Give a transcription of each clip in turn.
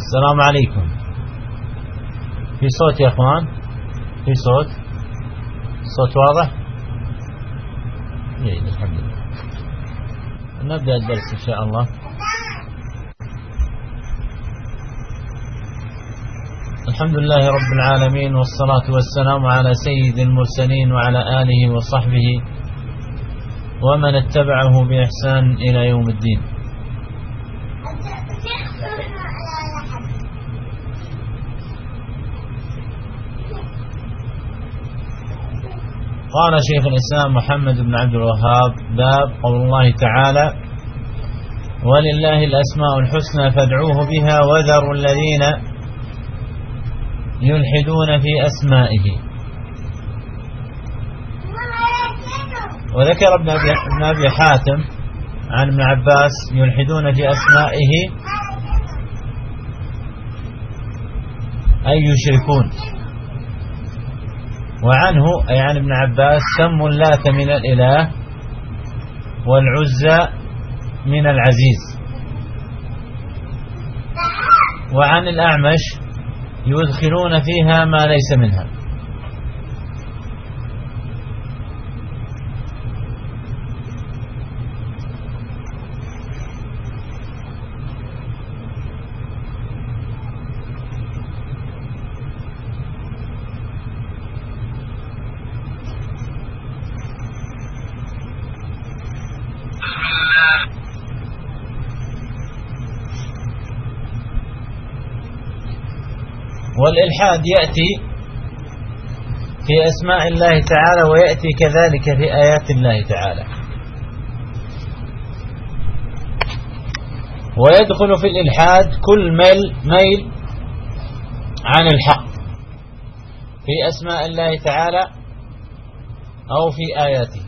السلام عليكم. في صوت يا اخوان؟ في صوت؟ صوت واضح؟ جيد الحمد لله. نبدأ الدرس إن شاء الله. الحمد لله رب العالمين، والصلاة والسلام على سيد المرسلين وعلى آله وصحبه ومن اتبعه بإحسان إلى يوم الدين. قال شيخ الإسلام محمد بن عبد الوهاب: باب قول الله تعالى: ولله الأسماء الحسنى فادعوه بها وذروا الذين يلحدون في أسمائه. وذكر ابن أبي حاتم عن ابن عباس: يلحدون في أسمائه أي يشركون. وعنه أي عن ابن عباس: سموا اللات من الإله والعزى من العزيز. وعن الأعمش: يدخلون فيها ما ليس منها. والإلحاد يأتي في أسماء الله تعالى، ويأتي كذلك في آيات الله تعالى. ويدخل في الإلحاد كل ميل عن الحق في أسماء الله تعالى أو في آياته.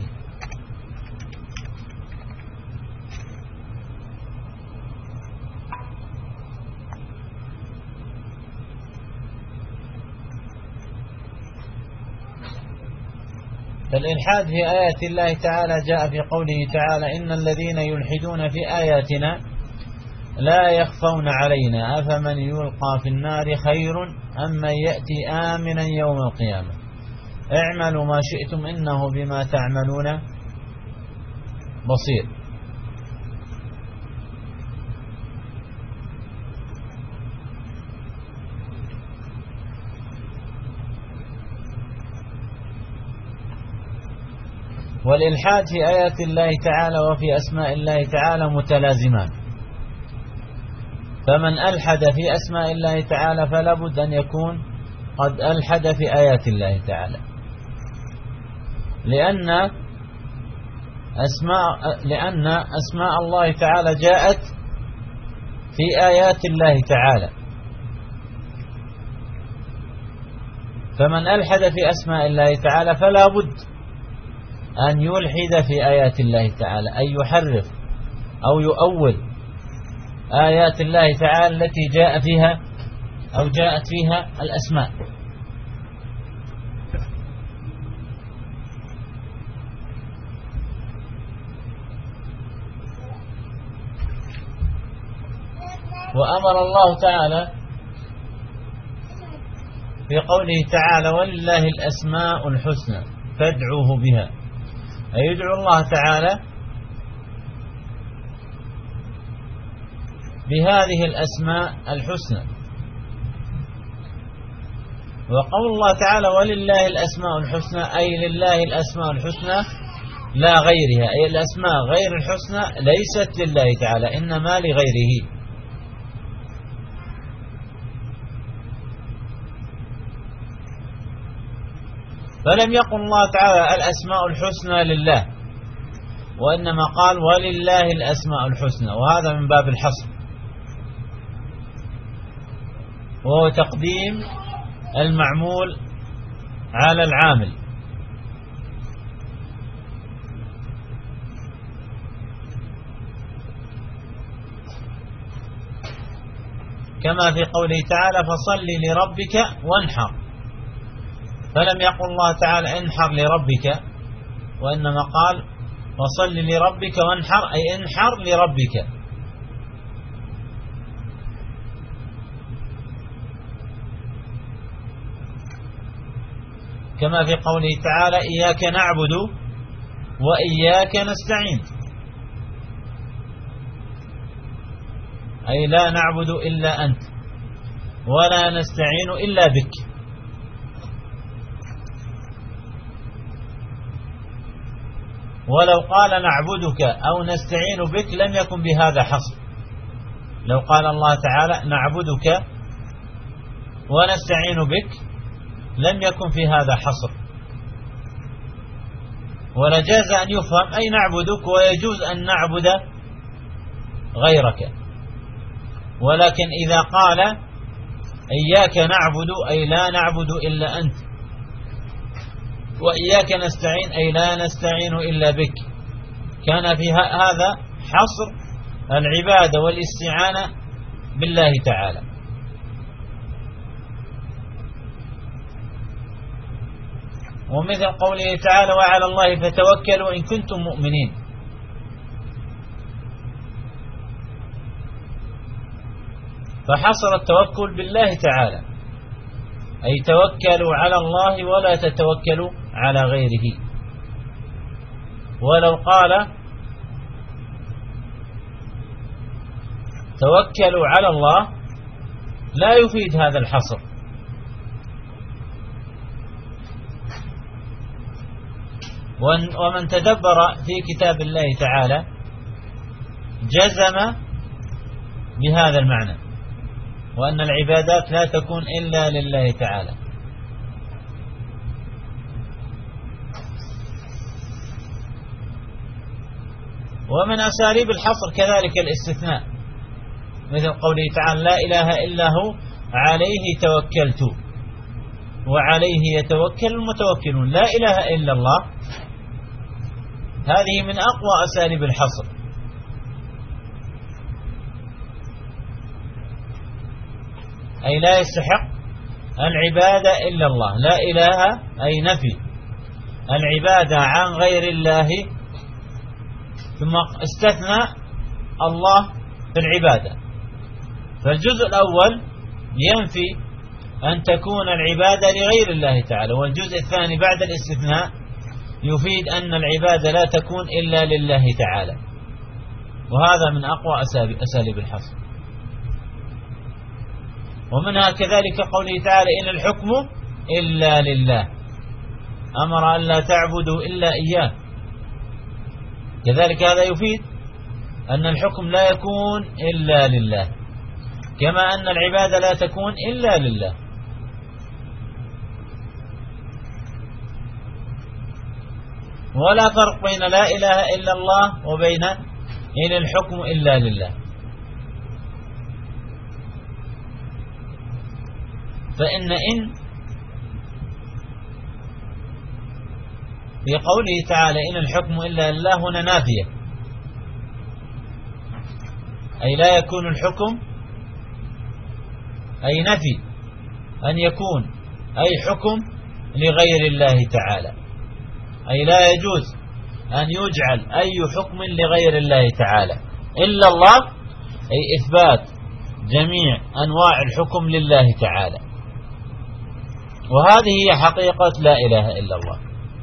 فالإلحاد في آيات الله تعالى جاء في قوله تعالى: إن الذين يلحدون في آياتنا لا يخفون علينا أفمن يلقى في النار خير أم من يأتي آمنا يوم القيامة اعملوا ما شئتم إنه بما تعملون بصير. والإلحاد في آيات الله تعالى وفي أسماء الله تعالى متلازمان، فمن ألحد في أسماء الله تعالى فلا بد أن يكون قد ألحد في آيات الله تعالى، لأن أسماء الله تعالى جاءت في آيات الله تعالى. فمن ألحد في أسماء الله تعالى فلا بد أن يلحد في آيات الله تعالى، أن يحرف أو يؤول آيات الله تعالى التي جاء فيها أو جاءت فيها الأسماء. وأمر الله تعالى في قوله تعالى: ولله الأسماء الحسنى فادعوه بها، أي يدعو الله تعالى بهذه الأسماء الحسنى. وقول الله تعالى: ولله الأسماء الحسنى، أي لله الأسماء الحسنى لا غيرها، أي الأسماء غير الحسنى ليست لله تعالى إنما لغيره. فلم يقل الله تعالى الأسماء الحسنى لله، وإنما قال: ولله الأسماء الحسنى، وهذا من باب الحصر، وهو تقديم المعمول على العامل. كما في قوله تعالى: فصل لربك وانحر. فلم يقل الله تعالى انحر لربك، وإنما قال: فصل لربك وانحر، أي انحر لربك. كما في قوله تعالى إياك نعبد وإياك نستعين، أي لا نعبد إلا أنت ولا نستعين إلا بك. ولو قال نعبدك أو نستعين بك لم يكن بهذا حصر. لو قال الله تعالى نعبدك ونستعين بك لم يكن في هذا حصر، ولجاز أن يفهم أي نعبدك ويجوز أن نعبد غيرك. ولكن إذا قال إياك نعبد أي لا نعبد إلا أنت، وإياك نستعين أي لا نستعين إلا بك، كان في هذا حصر العبادة والاستعانة بالله تعالى. ومثل قوله تعالى وعلى الله فتوكلوا إن كنتم مؤمنين، فحصر التوكل بالله تعالى، أي توكلوا على الله ولا تتوكلوا على غيره. ولو قال توكلوا على الله لا يفيد هذا الحصر. ومن تدبر في كتاب الله تعالى جزم بهذا المعنى، وأن العبادات لا تكون إلا لله تعالى. ومن أساليب الحصر كذلك الاستثناء، مثل قوله تعالى لا إله إلا هو عليه توكلت وعليه يتوكل المتوكلون. لا إله إلا الله هذه من أقوى أساليب الحصر، أي لا يستحق العبادة إلا الله. لا إله أي نفي العبادة عن غير الله، ثم استثنى الله في العبادة. فالجزء الأول ينفي أن تكون العبادة لغير الله تعالى، والجزء الثاني بعد الاستثناء يفيد أن العبادة لا تكون إلا لله تعالى. وهذا من أقوى أساليب الحصر. ومنها كذلك قوله تعالى إن الحكم إلا لله، أمر أن لا تعبدوا إلا إياه. كذلك هذا يفيد أن الحكم لا يكون إلا لله، كما أن العبادة لا تكون إلا لله. ولا فرق بين لا إله إلا الله وبين إن الحكم إلا لله. فإن في قوله تعالى إن الحكم إلا لله هنا نافية، أي لا يكون الحكم، أي نفي أن يكون أي حكم لغير الله تعالى، أي لا يجوز أن يجعل أي حكم لغير الله تعالى إلا الله، أي إثبات جميع أنواع الحكم لله تعالى. وهذه هي حقيقة لا إله إلا الله.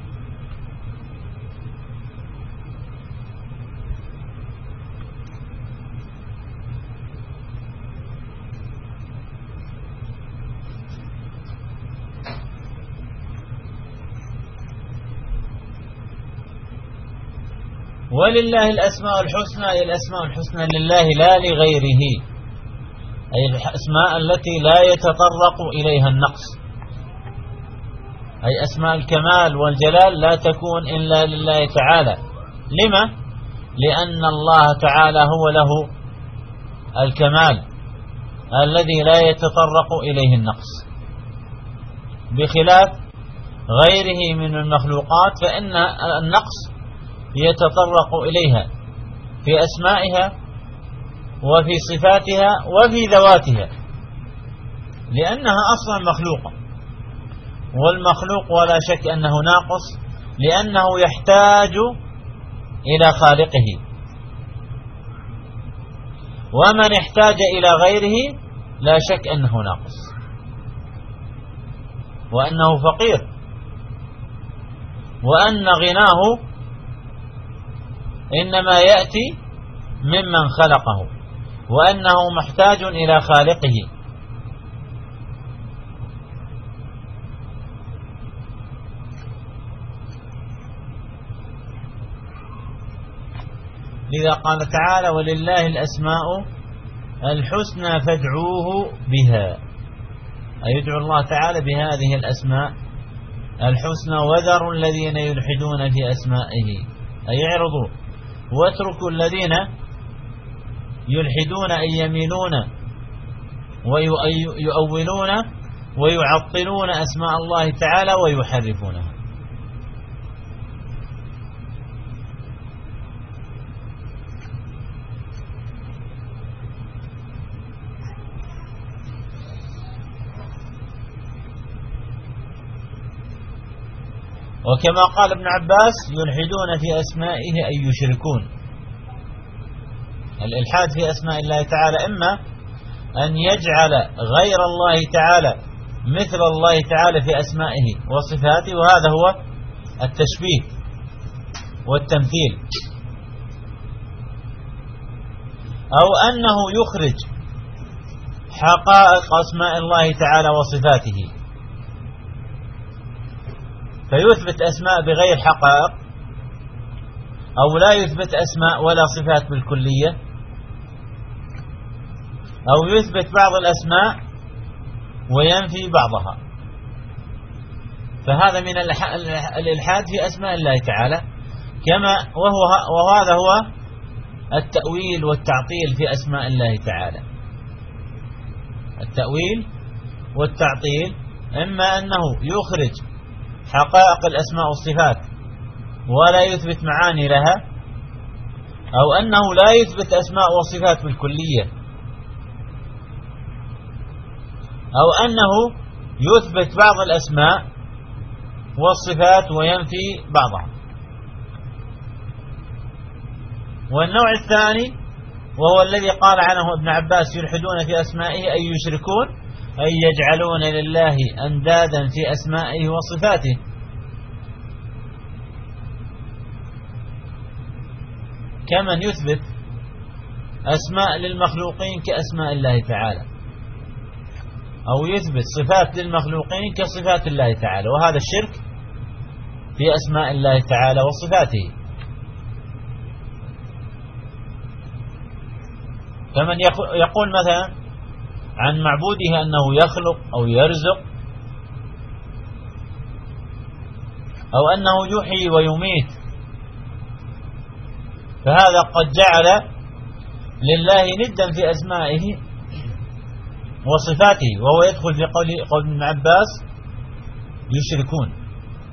ولله الأسماء الحسنى، أي الأسماء الحسنى لله لا لغيره، أي الأسماء التي لا يتطرق إليها النقص، أي أسماء الكمال والجلال لا تكون إلا لله تعالى. لما؟ لأن الله تعالى هو له الكمال الذي لا يتطرق إليه النقص، بخلاف غيره من المخلوقات فإن النقص يتطرق إليها في أسمائها وفي صفاتها وفي ذواتها، لأنها أصلا مخلوقة. والمخلوق ولا شك أنه ناقص، لأنه يحتاج إلى خالقه، ومن احتاج إلى غيره لا شك أنه ناقص وأنه فقير وأن غناه إنما يأتي ممن خلقه، وأنه محتاج إلى خالقه. لذا قال تعالى: ولله الأسماء الحسنى فادعوه بها، أي يدعو الله تعالى بهذه الأسماء الحسنى، وذروا الذين يلحدون في أسمائه، أي يعرضوا واتركوا الذين يلحدون أي يميلون ويؤولون ويعطلون أسماء الله تعالى ويحرفونها. وكما قال ابن عباس: يلحدون في أسمائه أي يشركون. الإلحاد في أسماء الله تعالى إما أن يجعل غير الله تعالى مثل الله تعالى في أسمائه وصفاته، وهذا هو التشبيه والتمثيل، أو أنه يخرج حقائق أسماء الله تعالى وصفاته فيثبت أسماء بغير حقائق، أو لا يثبت أسماء ولا صفات بالكلية، أو يثبت بعض الأسماء وينفي بعضها. فهذا من الإلحاد في أسماء الله تعالى، وهذا هو التأويل والتعطيل في أسماء الله تعالى. التأويل والتعطيل إما أنه يخرج حقائق الأسماء والصفات ولا يثبت معاني لها، أو أنه لا يثبت أسماء وصفات بالكلية، أو أنه يثبت بعض الأسماء والصفات وينفي بعضها. والنوع الثاني وهو الذي قال عنه ابن عباس: يلحدون في أسمائه أي يشركون، أي يجعلون لله أندادا في أسمائه وصفاته، كمن يثبت أسماء للمخلوقين كأسماء الله تعالى، أو يثبت صفات للمخلوقين كصفات الله تعالى، وهذا الشرك في أسماء الله تعالى وصفاته. كمن يقول مثلا عن معبوده أنه يخلق أو يرزق، أو أنه يحيي ويميت، فهذا قد جعل لله ندا في أسمائه وصفاته، وهو يدخل في قول ابن عباس: يشركون.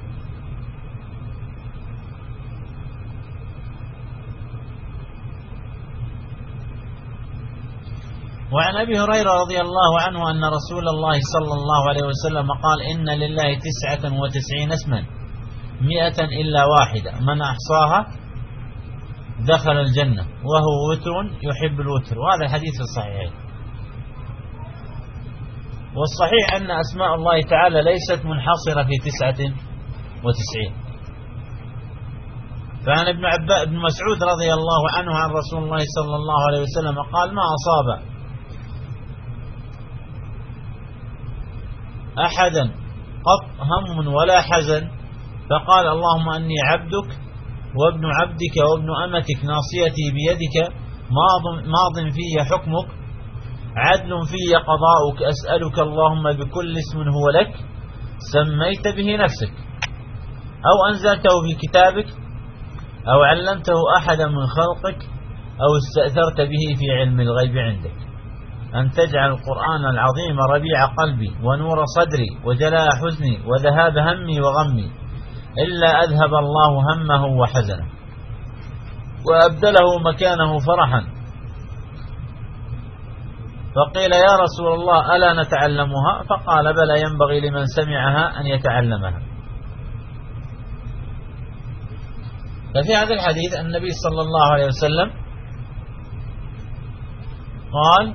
وعن أبي هريرة رضي الله عنه أن رسول الله صلى الله عليه وسلم قال: إن لله 99 اسما 100 إلا واحدة، من أحصاها دخل الجنة وهو وتر يحب الوتر. وهذا الحديث الصحيح. والصحيح أن أسماء الله تعالى ليست منحصرة في 99. فعن ابن مسعود رضي الله عنه عن رسول الله صلى الله عليه وسلم قال: ما أصاب أحدا قط هم ولا حزن فقال: اللهم أني عبدك وابن عبدك وابن أمتك، ناصيتي بيدك، ماض في حكمك، عدل في قضاؤك، أسألك اللهم بكل اسم هو لك سميت به نفسك أو أنزلته في كتابك أو علمته أحدا من خلقك أو استأثرت به في علم الغيب عندك، أن تجعل القرآن العظيم ربيع قلبي ونور صدري وجلاء حزني وذهاب همي وغمي، إلا أذهب الله همه وحزنه وأبدله مكانه فرحا. فقيل: يا رسول الله ألا نتعلمها؟ فقال: بلى، ينبغي لمن سمعها أن يتعلمها. ففي هذا الحديث النبي صلى الله عليه وسلم قال: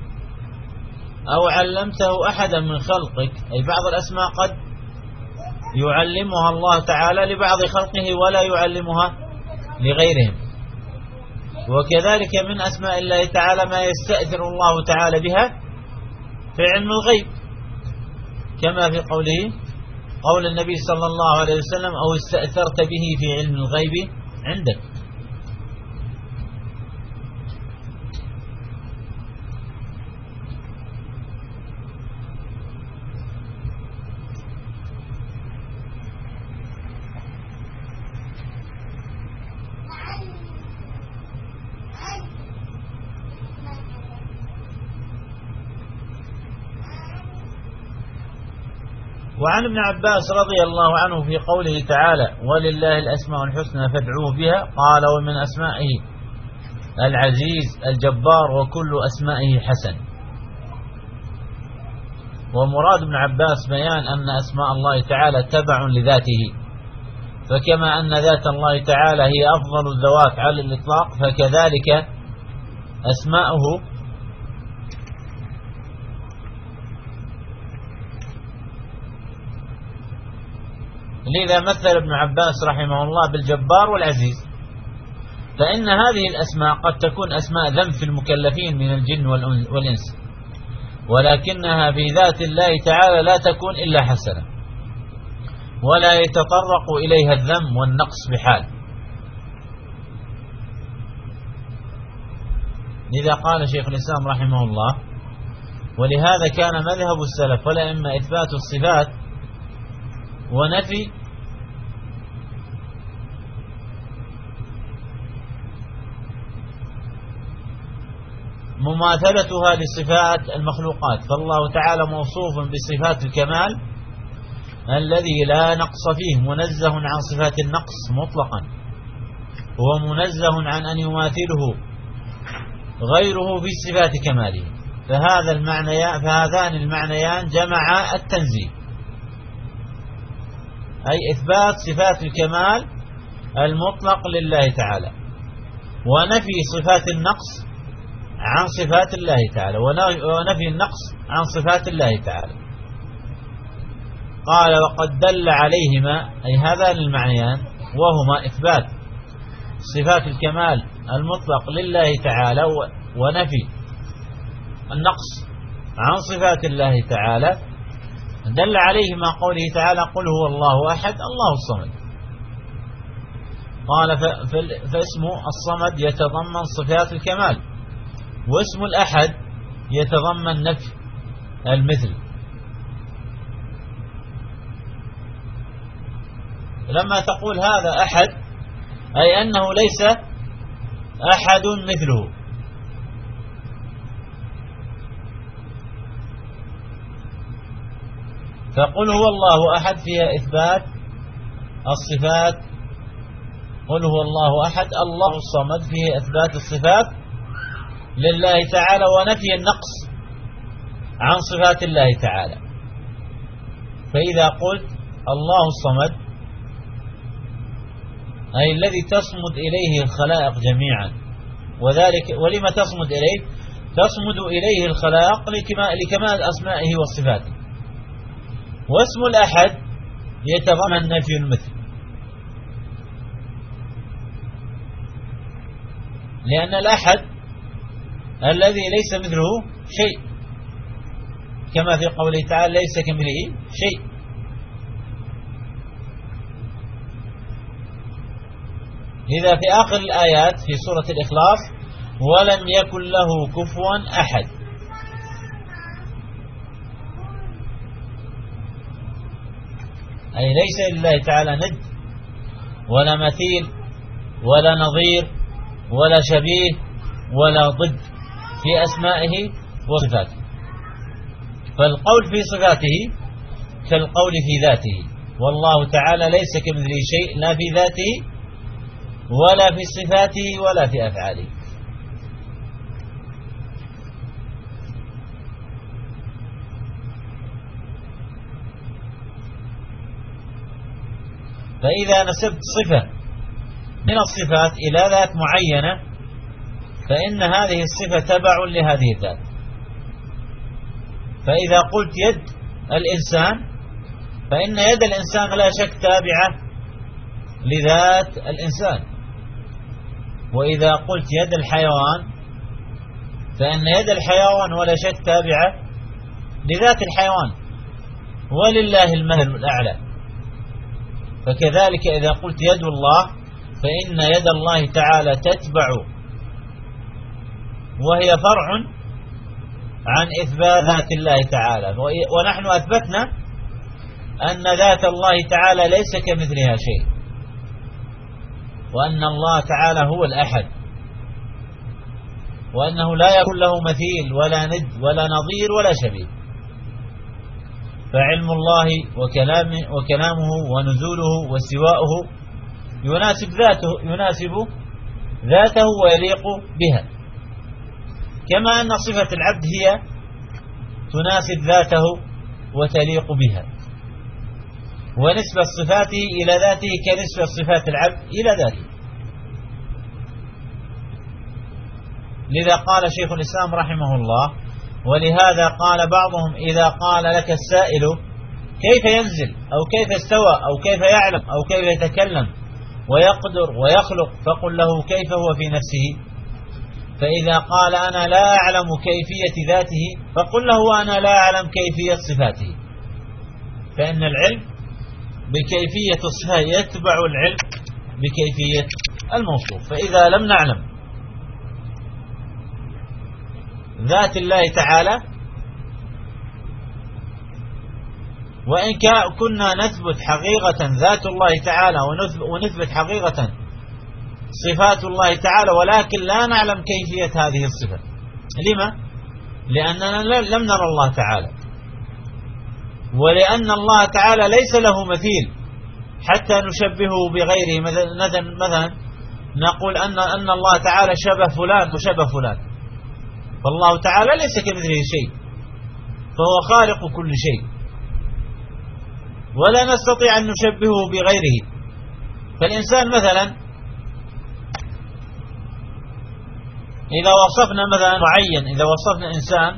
أو علمته أحدا من خلقك، أي بعض الأسماء قد يعلمها الله تعالى لبعض خلقه ولا يعلمها لغيرهم. وكذلك من أسماء الله تعالى ما يستأثر الله تعالى بها في علم الغيب، كما في قول النبي صلى الله عليه وسلم: أو استأثرت به في علم الغيب عندك. وعن ابن عباس رضي الله عنه في قوله تعالى: ولله الأسماء الحسنى فادعوه بها، قال: ومن أسمائه العزيز الجبار، وكل أسمائه حسن. ومراد ابن عباس بيان أن أسماء الله تعالى تبع لذاته، فكما أن ذات الله تعالى هي أفضل الذوات على الإطلاق، فكذلك أسماؤه لذا مثل ابن عباس رحمه الله بالجبار والعزيز، فإن هذه الأسماء قد تكون أسماء ذم في المكلفين من الجن والإنس، ولكنها في ذات الله تعالى لا تكون إلا حسنة، ولا يتطرق إليها الذم والنقص بحال. لذا قال شيخ الإسلام رحمه الله: ولهذا كان مذهب السلف والأئمة إثبات الصفات ونفي مماثلتها لصفات المخلوقات، فالله تعالى موصوف بصفات الكمال الذي لا نقص فيه، منزه عن صفات النقص مطلقا، هو منزه عن أن يماثله غيره في صفات كماله. فهذان المعنيان جمع التنزيه، أي إثبات صفات الكمال المطلق لله تعالى، ونفي صفات النقص عن صفات الله تعالى، ونفي النقص عن صفات الله تعالى. قال: وقد دل عليهما، أي هذان المعنيان، وهما إثبات صفات الكمال المطلق لله تعالى ونفي النقص عن صفات الله تعالى، دل عليهما قوله تعالى: قل هو الله أحد الله الصمد. قال: فاسم الصمد يتضمن صفات الكمال، واسم الأحد يتضمن نفي المثل. لما تقول هذا أحد، أي أنه ليس أحد مثله، فقل هو الله أحد فيها إثبات الصفات، قل هو الله أحد الله الصمد فيها إثبات الصفات لله تعالى ونفي النقص عن صفات الله تعالى. فإذا قلت الله الصمد، أي الذي تصمد إليه الخلائق جميعا، وذلك ولما تصمد إليه؟ تصمد إليه الخلائق لكمال أسمائه وصفاته. واسم الأحد يتضمن نفي المثل، لأن الأحد الذي ليس مثله شيء، كما في قوله تعالى: ليس كمثله شيء. لذا في آخر الآيات في سورة الإخلاص: ولم يكن له كفوا أحد. أي ليس لله تعالى ند ولا مثيل ولا نظير ولا شبيه ولا ضد في أسمائه وصفاته، فالقول في صفاته كالقول في ذاته، والله تعالى ليس كمثله شيء، لا في ذاته ولا في صفاته ولا في أفعاله. فإذا نسبت صفة من الصفات إلى ذات معينة، فإن هذه الصفة تبع لهذه الذات. فإذا قلت يد الإنسان، فإن يد الإنسان لا شك تابعة لذات الإنسان. وإذا قلت يد الحيوان فإن يد الحيوان ولا شك تابعة لذات الحيوان، ولله المثل الأعلى. فكذلك إذا قلت يد الله فإن يد الله تعالى تتبع، وهي فرع عن إثبات ذات الله تعالى. ونحن أثبتنا أن ذات الله تعالى ليس كمثلها شيء، وأن الله تعالى هو الأحد، وأنه لا يكون له مثيل ولا ند ولا نظير ولا شبيه. فعلم الله وكلامه ونزوله واستواؤه يناسب ذاته ويليق بها، كما أن صفة العبد هي تناسب ذاته وتليق بها، ونسبة صفاته إلى ذاته كنسبة صفات العبد إلى ذاته. لذا قال شيخ الإسلام رحمه الله: ولهذا قال بعضهم إذا قال لك السائل كيف ينزل أو كيف استوى أو كيف يعلم أو كيف يتكلم ويقدر ويخلق، فقل له كيف هو في نفسه. فإذا قال أنا لا أعلم كيفية ذاته فقل له أنا لا أعلم كيفية صفاته، فإن العلم بكيفية الصفة يتبع العلم بكيفية الموصوف. فإذا لم نعلم ذات الله تعالى، وإن كنا نثبت حقيقة ذات الله تعالى ونثبت حقيقة صفات الله تعالى، ولكن لا نعلم كيفية هذه الصفة. لما؟ لأننا لم نرى الله تعالى، ولأن الله تعالى ليس له مثيل حتى نشبهه بغيره. مثلا نقول أن الله تعالى شبه فلان وشبه فلان، فالله تعالى ليس كمثله شيء، فهو خالق كل شيء، ولا نستطيع أن نشبهه بغيره. فالإنسان مثلا إذا وصفنا مثلا معين، إذا وصفنا إنسان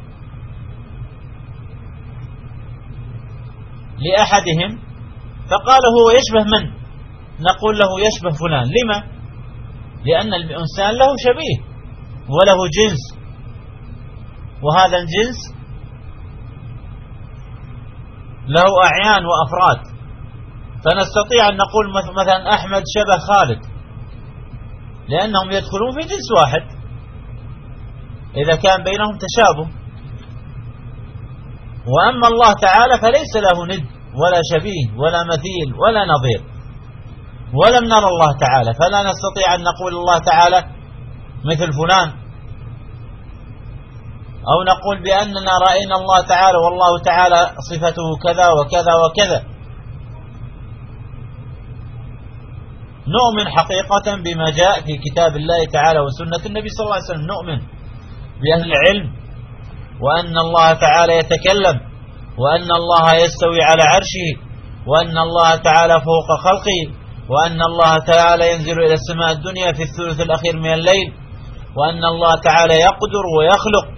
لأحدهم فقال هو يشبه من؟ نقول له يشبه فلان. لما؟ لأن الإنسان له شبيه وله جنس، وهذا الجنس له أعيان وأفراد، فنستطيع أن نقول مثلا أحمد شبه خالد، لأنهم يدخلون في جنس واحد إذا كان بينهم تشابه. وأما الله تعالى فليس له ند ولا شبيه ولا مثيل ولا نظير، ولم نرى الله تعالى، فلا نستطيع أن نقول الله تعالى مثل فلان، أو نقول بأننا رأينا الله تعالى والله تعالى صفته كذا وكذا وكذا. نؤمن حقيقة بما جاء في كتاب الله تعالى وسنة النبي صلى الله عليه وسلم. نؤمن بأهل العلم، وأن الله تعالى يتكلم، وأن الله يستوي على عرشه، وأن الله تعالى فوق خلقه، وأن الله تعالى ينزل إلى السماء الدنيا في الثلث الأخير من الليل، وأن الله تعالى يقدر ويخلق،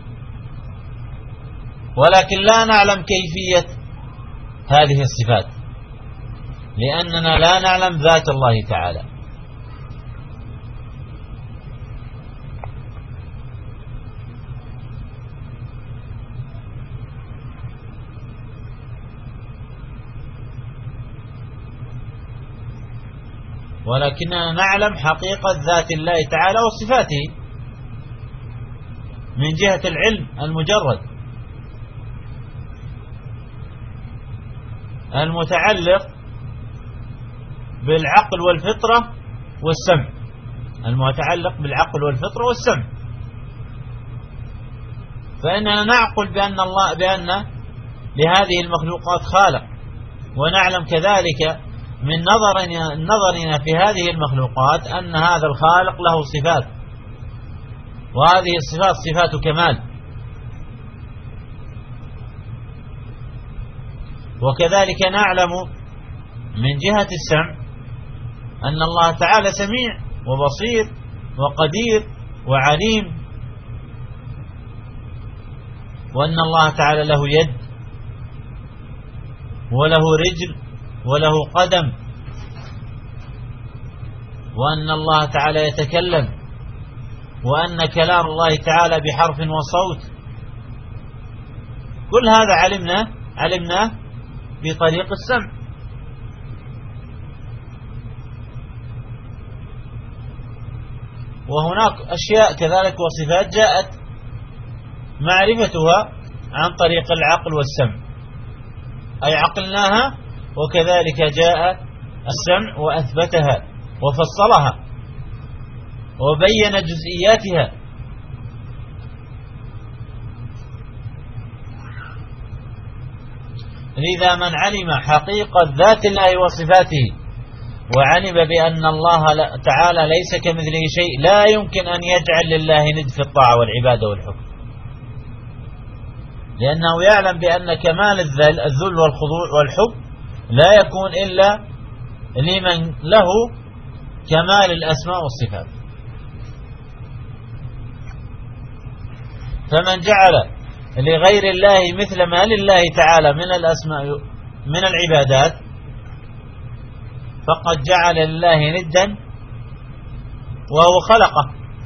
ولكن لا نعلم كيفية هذه الصفات، لأننا لا نعلم ذات الله تعالى. ولكننا نعلم حقيقة ذات الله تعالى وصفاته من جهة العلم المجرد المتعلق بالعقل والفطرة والسمع، المتعلق بالعقل والفطرة والسمع. فإننا نعقل بأن لهذه المخلوقات خالق، ونعلم كذلك من نظرنا في هذه المخلوقات أن هذا الخالق له صفات، وهذه الصفات صفات كمال. وكذلك نعلم من جهة السمع أن الله تعالى سميع وبصير وقدير وعليم، وأن الله تعالى له يد وله رجل وله قدم، وأن الله تعالى يتكلم، وأن كلام الله تعالى بحرف وصوت. كل هذا علمناه بطريق السمع. وهناك أشياء كذلك وصفات جاءت معرفتها عن طريق العقل والسمع، أي عقلناها، وكذلك جاء السمع وأثبتها وفصلها وبين جزئياتها. لذا من علم حقيقة ذات الله وصفاته وعلم بأن الله تعالى ليس كمثله شيء، لا يمكن أن يجعل لله ند في الطاعة والعبادة والحكم، لأنه يعلم بأن كمال الذل والخضوع والحب لا يكون إلا لمن له كمال الأسماء والصفات. فمن جعل لغير الله مثل ما لله تعالى من الأسماء من العبادات فقد جعل لله ندا وهو خلقه،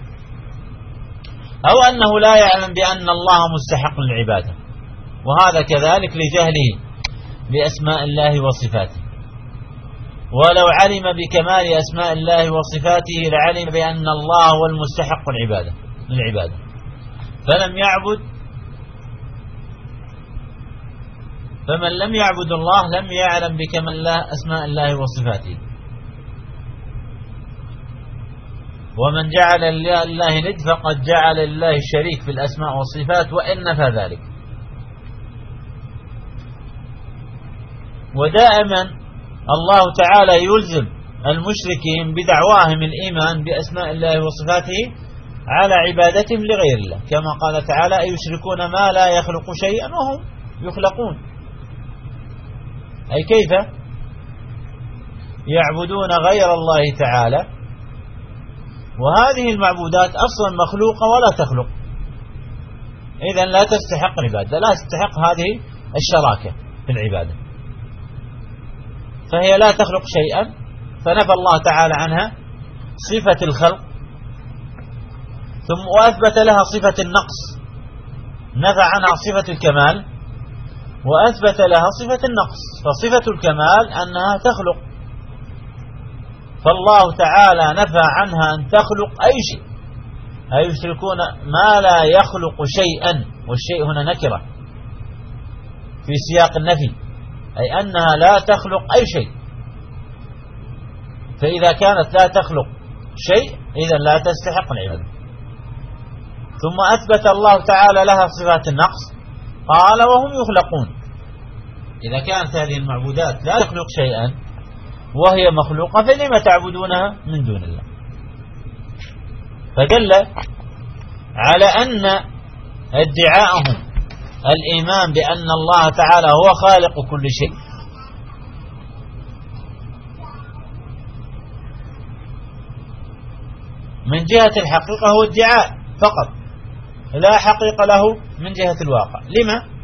أو أنه لا يعلم بأن الله مستحق للعبادة، وهذا كذلك لجهله بأسماء الله وصفاته. ولو علم بكمال أسماء الله وصفاته لعلم بأن الله هو المستحق للعبادة، فلم يعبد. فمن لم يعبد الله لم يعلم بكمال أسماء الله وصفاته. ومن جعل لله ند فقد جعل لله الشريك في الأسماء والصفات وإن نفى ذلك. ودائما الله تعالى يلزم المشركين بدعواهم الإيمان بأسماء الله وصفاته على عبادتهم لغير الله، كما قال تعالى: أيشركون ما لا يخلق شيئا وهم يخلقون. أي كيف يعبدون غير الله تعالى، وهذه المعبودات أصلا مخلوقة ولا تخلق، إذن لا تستحق العبادة، لا تستحق هذه الشراكة في العبادة، فهي لا تخلق شيئا، فنفى الله تعالى عنها صفة الخلق، ثم وأثبت لها صفة النقص، نفى عنها صفة الكمال وأثبت لها صفة النقص. فصفة الكمال أنها تخلق، فالله تعالى نفى عنها أن تخلق أي شيء. أيشركون ما لا يخلق شيئا، والشيء هنا نكرة في سياق النفي، أي أنها لا تخلق أي شيء. فإذا كانت لا تخلق شيء إذن لا تستحق العبادة. ثم أثبت الله تعالى لها صفات النقص، قال: وهم يخلقون. إذا كانت هذه المعبودات لا تخلق شيئا وهي مخلوقة فلما تعبدونها من دون الله؟ فدل على أن ادعاءهم الإيمان بأن الله تعالى هو خالق كل شيء من جهة الحقيقة هو ادعاء فقط، لا حقيقة له من جهة الواقع. لما؟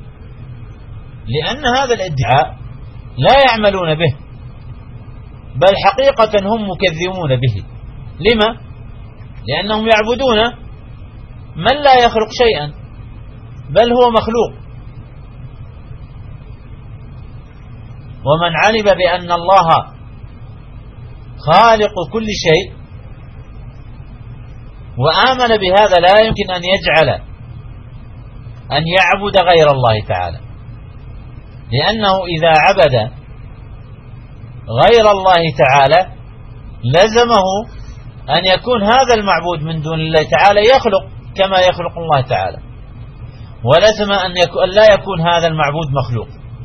لأن هذا الادعاء لا يعملون به، بل حقيقة هم مكذبون به. لما؟ لأنهم يعبدون من لا يخلق شيئا، بل هو مخلوق. ومن علم بأن الله خالق كل شيء وآمن بهذا لا يمكن أن يجعل أن يعبد غير الله تعالى، لأنه إذا عبد غير الله تعالى لزمه أن يكون هذا المعبود من دون الله تعالى يخلق كما يخلق الله تعالى، ولزم أن لا يكون هذا المعبود مخلوق.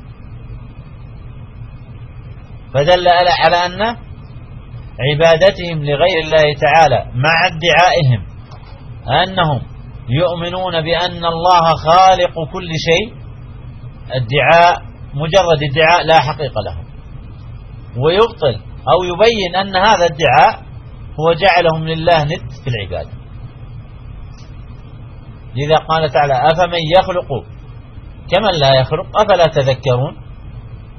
فدل على أن عبادتهم لغير الله تعالى مع ادعائهم أنهم يؤمنون بأن الله خالق كل شيء ادعاء، مجرد ادعاء لا حقيقة له، ويبطل أو يبين أن هذا الادعاء هو جعلهم لله ند في العبادة. لذا قال تعالى: أفمن يخلق كمن لا يخلق أفلا تذكرون.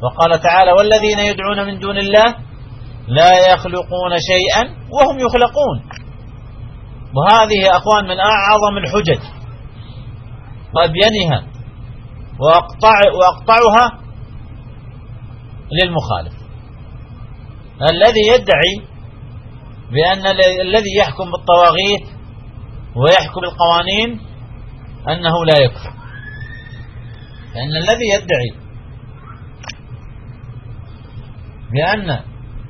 وقال تعالى والذين يدعون من دون الله لا يخلقون شيئا وهم يخلقون. وهذه أخوان من أعظم الحجج وأبينها وأقطعها للمخالف الذي يدعي بأن الذي يحكم بالطواغيت ويحكم القوانين أنه لا يكفر. لأن الذي يدعي بأن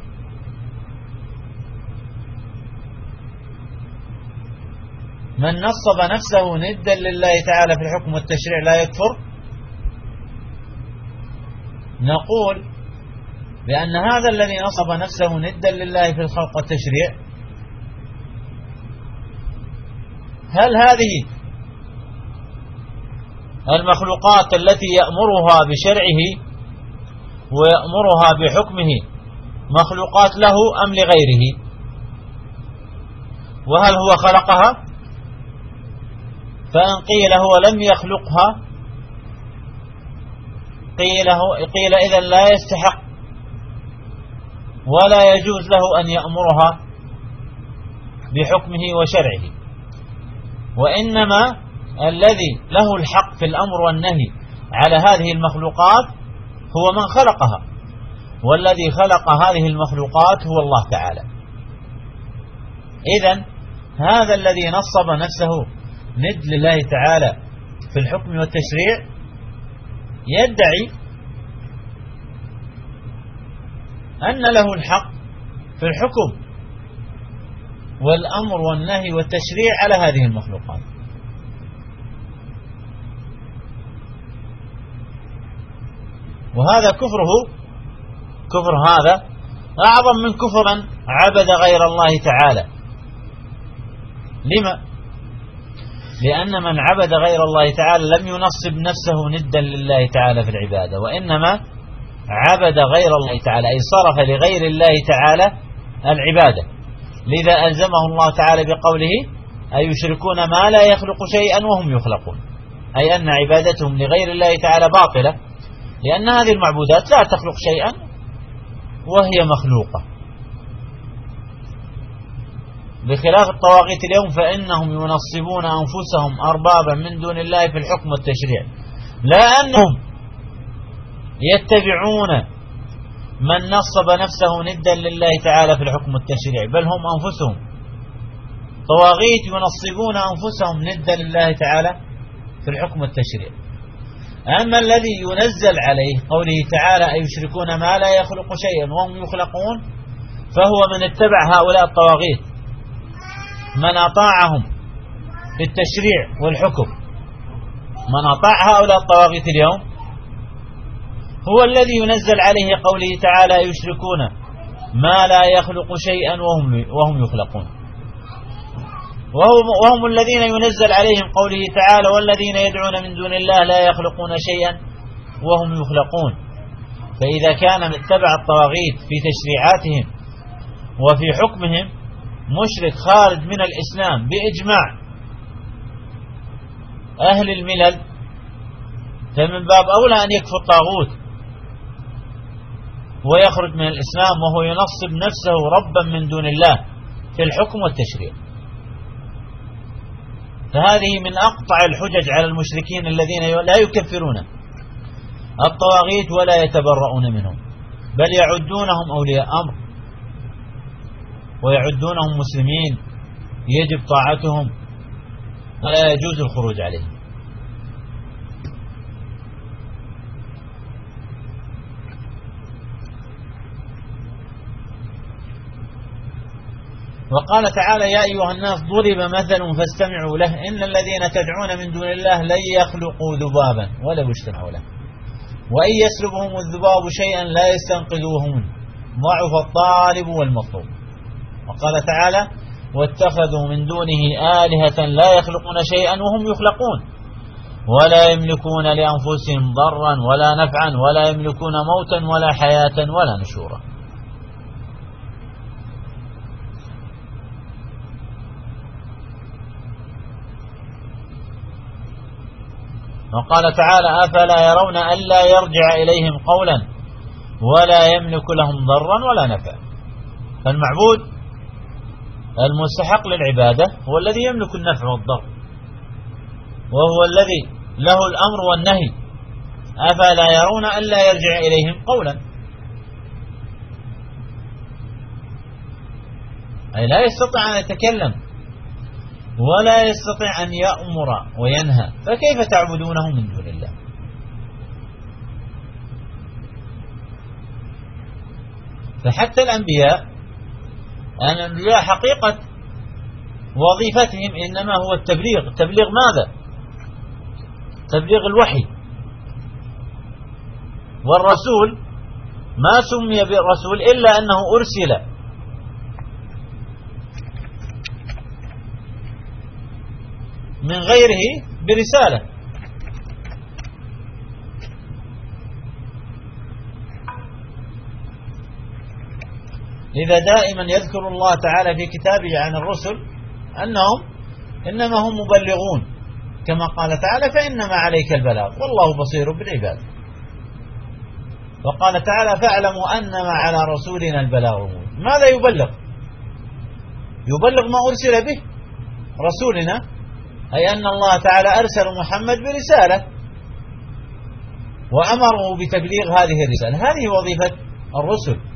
من نصب نفسه ندا لله تعالى في الحكم والتشريع لا يكفر، نقول بأن هذا الذي نصب نفسه ندا لله في الخلق والتشريع، هل هذه المخلوقات التي يأمرها بشرعه ويأمرها بحكمه مخلوقات له أم لغيره؟ وهل هو خلقها؟ فإن قيل هو لم يخلقها قيل إذن لا يستحق ولا يجوز له أن يأمرها بحكمه وشرعه، وإنما الذي له الحق في الأمر والنهي على هذه المخلوقات هو من خلقها، والذي خلق هذه المخلوقات هو الله تعالى. إذن هذا الذي نصب نفسه ند لله تعالى في الحكم والتشريع يدعي أن له الحق في الحكم والأمر والنهي والتشريع على هذه المخلوقات. وهذا كفر هذا أعظم من كفر من عبد غير الله تعالى. لما؟ لأن من عبد غير الله تعالى لم ينصب نفسه ندا لله تعالى في العبادة، وإنما عبد غير الله تعالى، أي صرف لغير الله تعالى العبادة. لذا ألزمه الله تعالى بقوله أيشركون ما لا يخلق شيئا وهم يخلقون، أي أن عبادتهم لغير الله تعالى باطلة، لأن هذه المعبودات لا تخلق شيئا وهي مخلوقة، بخلاف الطواغيت اليوم فإنهم ينصبون أنفسهم أربابا من دون الله في الحكم والتشريع، لا أنهم يتبعون من نصب نفسه ندا لله تعالى في الحكم والتشريع، بل هم أنفسهم طواغيت ينصبون أنفسهم ندا لله تعالى في الحكم والتشريع. أما الذي ينزل عليه قوله تعالى أيشركون ما لا يخلق شيئا وهم يخلقون، فهو من اتبع هؤلاء الطواغيت، من أطاعهم في التشريع والحكم، من أطاع هؤلاء الطواغيت اليوم هو الذي ينزل عليه قوله تعالى يشركون ما لا يخلق شيئا وهم يخلقون، وهم الذين ينزل عليهم قوله تعالى والذين يدعون من دون الله لا يخلقون شيئا وهم يخلقون. فإذا كان من اتبع الطواغيت في تشريعاتهم وفي حكمهم مشرك خارج من الإسلام بإجماع أهل الملل، فمن باب أولى أن يكفر الطاغوت ويخرج من الإسلام وهو ينصب نفسه ربا من دون الله في الحكم والتشريع. فهذه من أقطع الحجج على المشركين الذين لا يكفرون الطواغيت ولا يتبرؤون منهم، بل يعدونهم أولياء أمر ويعدونهم مسلمين يجب طاعتهم ولا يجوز الخروج عليهم. وقال تعالى يا أيها الناس ضرب مثل فاستمعوا له إن الذين تدعون من دون الله لن يخلقوا ذبابا ولو اجتمعوا له وإن يسلبهم الذباب شيئا لا يستنقذوه منه ضعف الطالب والمطلوب. وقال تعالى واتخذوا من دونه آلهة لا يخلقون شيئا وهم يخلقون ولا يملكون لأنفسهم ضرا ولا نفعا ولا يملكون موتا ولا حياة ولا نشورا. وقال تعالى أفلا يرون ألا يرجع إليهم قولا ولا يملك لهم ضرا ولا نفع. فالمعبود المستحق للعبادة هو الذي يملك النفع والضر، وهو الذي له الأمر والنهي. أفلا يرون ألا يرجع إليهم قولا، أي لا يستطيع أن يتكلم ولا يستطيع أن يأمر وينهى، فكيف تعبدونه من دون الله؟ فحتى الأنبياء حقيقة وظيفتهم إنما هو التبليغ. تبليغ ماذا؟ تبليغ الوحي. والرسول ما سمي بالرسول إلا أنه أرسل من غيره برسالة. لذا دائما يذكر الله تعالى في كتابه عن الرسل أنهم إنما هم مبلغون، كما قال تعالى فإنما عليك البلاغ والله بصير بالعباد. وقال تعالى فاعلموا أنما على رسولنا البلاغ المبين. ماذا يبلغ؟ يبلغ ما أرسل به رسولنا، أي أن الله تعالى أرسل محمد برسالة وأمره بتبليغ هذه الرسالة. هذه وظيفة الرسل،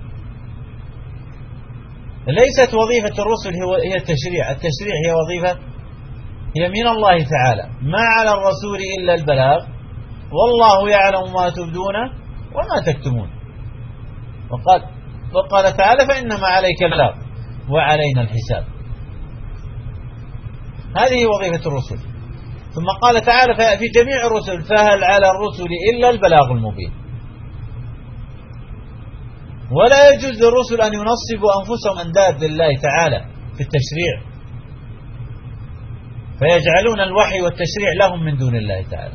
ليست وظيفة الرسل هي التشريع. التشريع هي وظيفة هي من الله تعالى. ما على الرسول إلا البلاغ والله يعلم ما تبدون وما تكتمون. وقال تعالى فإنما عليك البلاغ وعلينا الحساب. هذه وظيفة الرسل. ثم قال تعالى في جميع الرسل فهل على الرسل إلا البلاغ المبين. ولا يجوز للرسل أن ينصبوا أنفسهم أنداد لله تعالى في التشريع، فيجعلون الوحي والتشريع لهم من دون الله تعالى.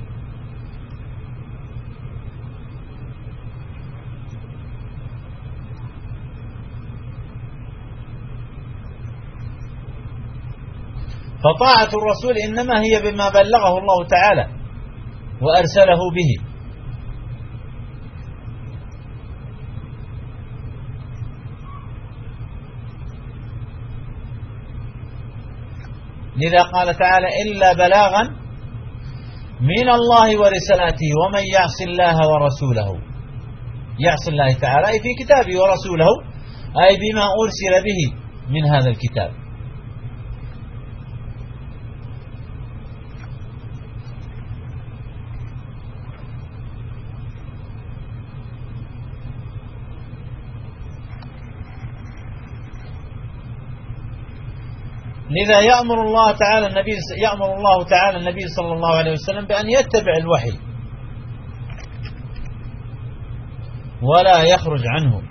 فطاعة الرسول إنما هي بما بلغه الله تعالى وأرسله به. لذا قال تعالى إلا بلاغا من الله ورسالاته ومن يعص الله ورسوله. يعص الله تعالى أي في كتابه ورسوله أي بما أرسل به من هذا الكتاب. لذا يأمر الله تعالى النبي صلى الله عليه وسلم بأن يتبع الوحي ولا يخرج عنه.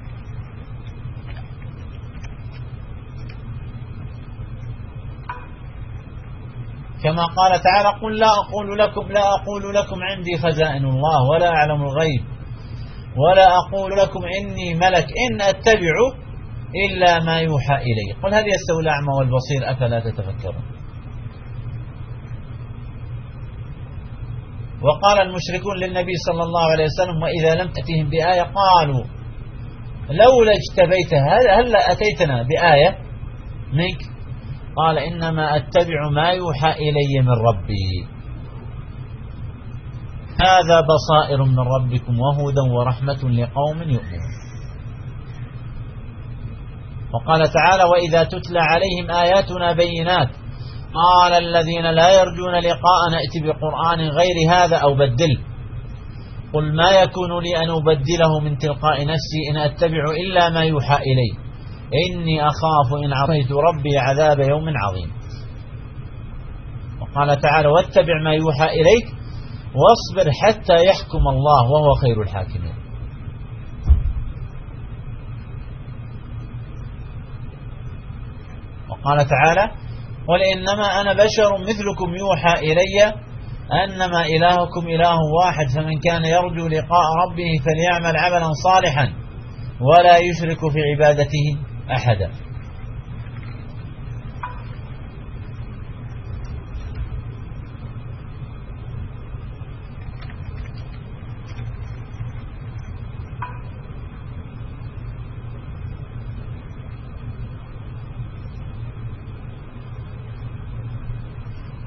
كما قال تعالى قل لا أقول لكم عندي خزائن الله ولا أعلم الغيب ولا أقول لكم إني ملك إن أتبع إلا ما يوحى إلي. قل هل يستوي الأعمى والبصير أفلا تتفكرون. وقال المشركون للنبي صلى الله عليه وسلم وإذا لم تأتهم بآية قالوا لولا اجتبيتها هل أتيتنا بآية منك؟ قال إنما أتبع ما يوحى إلي من ربي هذا بصائر من ربكم وهدى ورحمة لقوم يؤمنون. وقال تعالى وإذا تتلى عليهم آياتنا بينات قال الذين لا يرجون لقاءنا ائت بقرآن غير هذا أو بدل قل ما يكون لي أن أبدله من تلقاء نفسي إن أتبع إلا ما يوحى إلي إني أخاف إن عصيت ربي عذاب يوم عظيم. وقال تعالى واتبع ما يوحى إليك واصبر حتى يحكم الله وهو خير الحاكمين. وقال تعالى قل إنما أنا بشر مثلكم يوحى إلي أنما إلهكم إله واحد فمن كان يرجو لقاء ربه فليعمل عملا صالحا ولا يشرك في عبادته أحدا.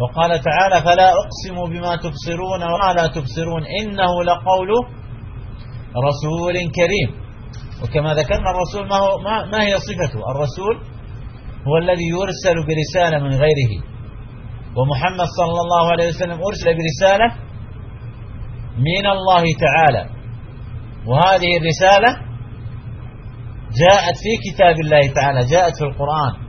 وقال تعالى فلا أقسم بما تبصرون وما لا تبصرون إنه لقول رسول كريم. وكما ذكرنا الرسول ما هي صفته؟ الرسول هو الذي يرسل برسالة من غيره، ومحمد صلى الله عليه وسلم أرسل برسالة من الله تعالى، وهذه الرسالة جاءت في كتاب الله تعالى، جاءت في القرآن.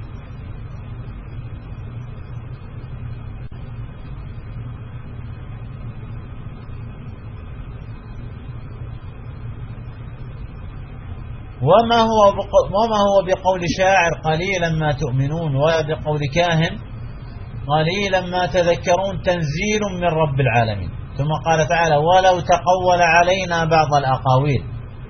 وما هو بقول شاعر قليلا ما تؤمنون، ولا بقول كاهن قليلا ما تذكرون، تنزيل من رب العالمين. ثم قال تعالى ولو تقول علينا بعض الأقاويل.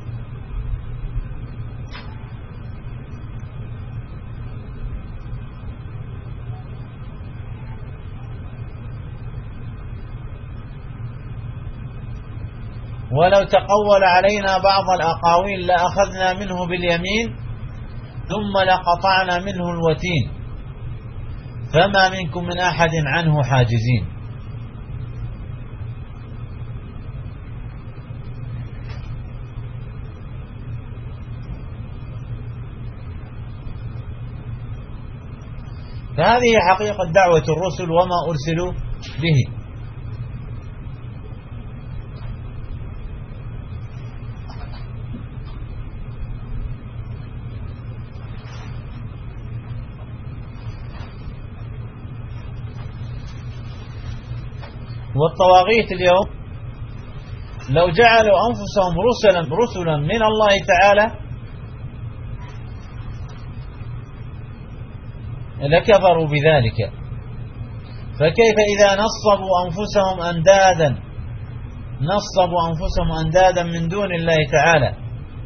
ولو تقول علينا بعض الأقاويل لأخذنا منه باليمين ثم لقطعنا منه الوتين فما منكم من أحد عنه حاجزين. فهذه حقيقة دعوة الرسل وما أرسلوا به. والطواغيت اليوم لو جعلوا أنفسهم رسلا من الله تعالى لكفروا بذلك. فكيف إذا نصبوا أنفسهم أندادا من دون الله تعالى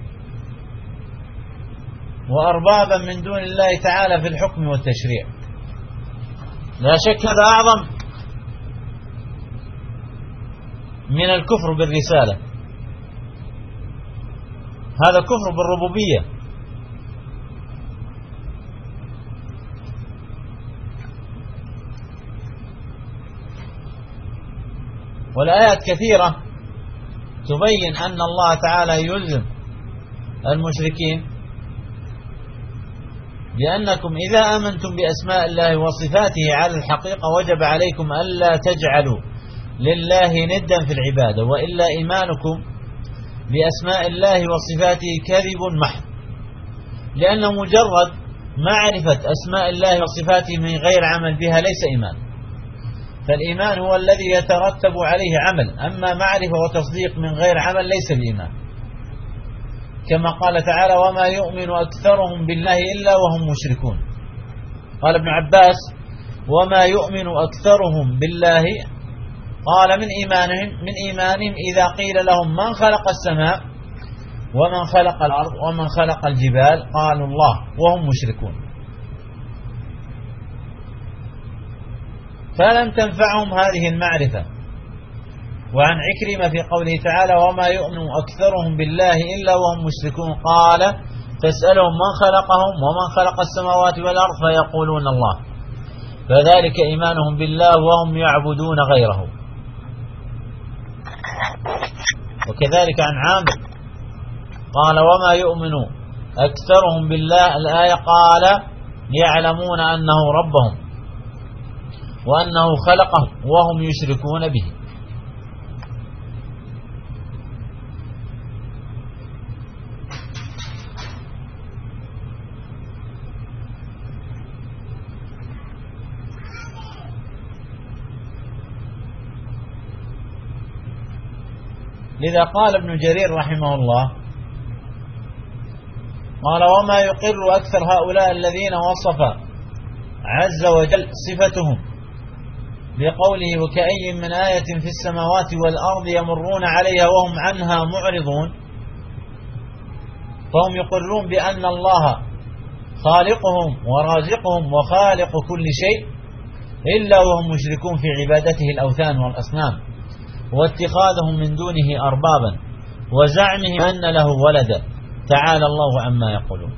وأربابا من دون الله تعالى في الحكم والتشريع؟ لا شك هذا أعظم من الكفر بالرسالة، هذا كفر بالربوبية. والآيات كثيرة تبين أن الله تعالى يلزم المشركين بأنكم إذا آمنتم بأسماء الله وصفاته على الحقيقة وجب عليكم ألا تجعلوا لله ندا في العبادة، وإلا إيمانكم بأسماء الله وصفاته كذب محض، لأن مجرد معرفة أسماء الله وصفاته من غير عمل بها ليس إيمان. فالإيمان هو الذي يترتب عليه عمل، أما معرفة وتصديق من غير عمل ليس بإيمان. كما قال تعالى وما يؤمن أكثرهم بالله إلا وهم مشركون. قال ابن عباس وما يؤمن أكثرهم بالله قال من إيمانهم إذا قيل لهم من خلق السماء ومن خلق الأرض ومن خلق الجبال قالوا الله وهم مشركون. فلم تنفعهم هذه المعرفة. وعن عكرمة في قوله تعالى وما يؤمن أكثرهم بالله إلا وهم مشركون قال فاسألهم من خلقهم ومن خلق السماوات والأرض فيقولون الله، فذلك إيمانهم بالله وهم يعبدون غيره. وكذلك عن عامر قال وما يؤمن أكثرهم بالله، الآية قال يعلمون أنه ربهم وأنه خلقهم وهم يشركون به. لذا قال ابن جرير رحمه الله قال وما يقر أكثر هؤلاء الذين وصف عز وجل صفتهم بقوله وكأي من آية في السماوات والأرض يمرون عليها وهم عنها معرضون، فهم يقرون بأن الله خالقهم ورازقهم وخالق كل شيء إلا وهم مشركون في عبادته الأوثان والأصنام واتخاذهم من دونه أربابا وزعمهم أن له ولدا، تعالى الله عما يقولون.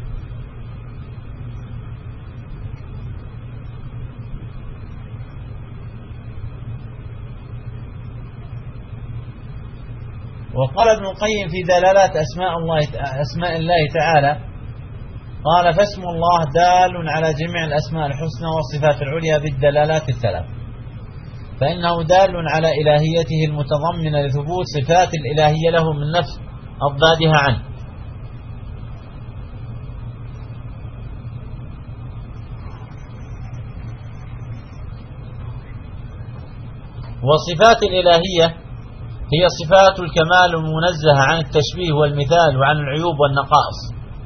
وقال ابن القيم في دلالات أسماء الله تعالى، قال: فاسم الله دال على جميع الأسماء الحسنى والصفات العليا بالدلالات الثلاث، فإنه دال على إلهيته المتضمنة لثبوت صفات الإلهية له من نفس أضدادها عنه. وصفات الإلهية هي صفات الكمال المنزهة عن التشبيه والمثال وعن العيوب والنقائص،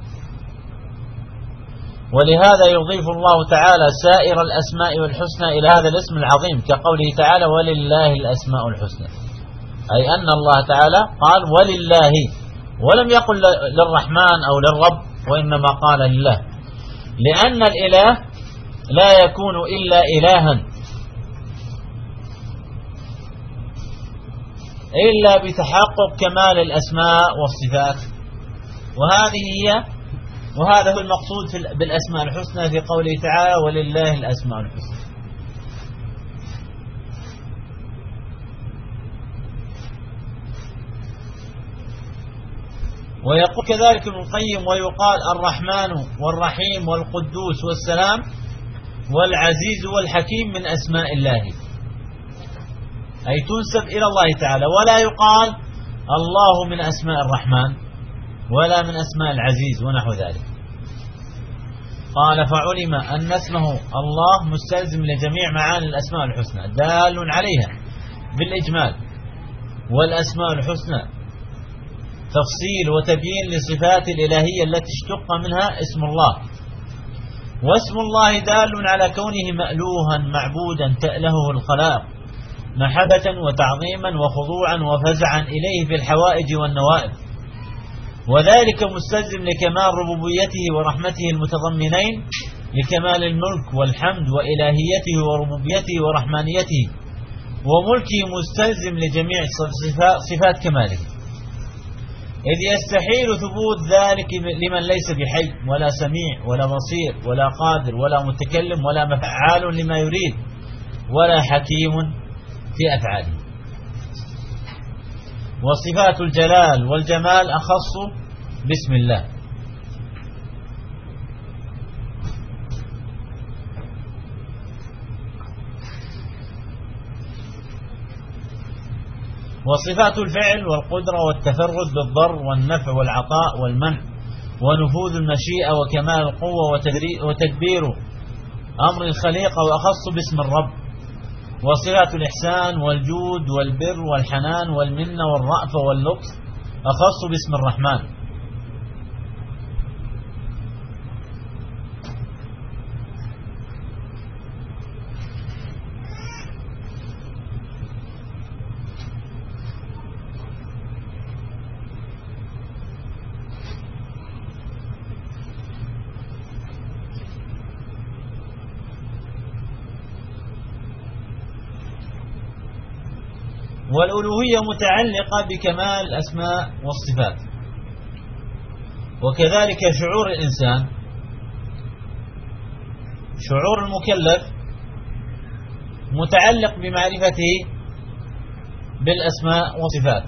ولهذا يضيف الله تعالى سائر الأسماء والحسنى إلى هذا الاسم العظيم، كقوله تعالى: ولله الأسماء الحسنى، أي أن الله تعالى قال ولله، ولم يقل للرحمن أو للرب، وإنما قال لله، لأن الإله لا يكون إلا إلها إلا بتحقق كمال الأسماء والصفات. وهذا هو المقصود بالأسماء الحسنى في قوله تعالى: ولله الأسماء الحسنى. ويقول كذلك ابن القيم: ويقال الرحمن والرحيم والقدوس والسلام والعزيز والحكيم من أسماء الله، أي تنسب إلى الله تعالى، ولا يقال الله من أسماء الرحمن ولا من أسماء العزيز ونحو ذلك. قال: فعلم أن اسمه الله مستلزم لجميع معاني الأسماء الحسنى دال عليها بالإجمال، والأسماء الحسنى تفصيل وتبيين لصفات الإلهية التي اشتق منها اسم الله، واسم الله دال على كونه مألوها معبودا تألهه الخلائق محبة وتعظيما وخضوعا وفزعا إليه في الحوائج والنوائب، وذلك مستلزم لكمال ربوبيته ورحمته المتضمنين لكمال الملك والحمد وإلهيته وربوبيته ورحمانيته، وملكه مستلزم لجميع صفات كماله، إذ يستحيل ثبوت ذلك لمن ليس بحي ولا سميع ولا بصير ولا قادر ولا متكلم ولا مفعال لما يريد ولا حكيم في أفعاله. وصفات الجلال والجمال أخص باسم الله. وصفات الفعل والقدرة والتفرد بالضر والنفع والعطاء والمنع ونفوذ المشيئة وكمال القوة وتدبير أمر الخليقة وأخص باسم الرب. وصفات الإحسان والجود والبر والحنان والمنة والرأفة واللطف أخص باسم الرحمن. والألوهية متعلقة بكمال الأسماء والصفات، وكذلك شعور الإنسان، شعور المكلف متعلق بمعرفته بالأسماء والصفات،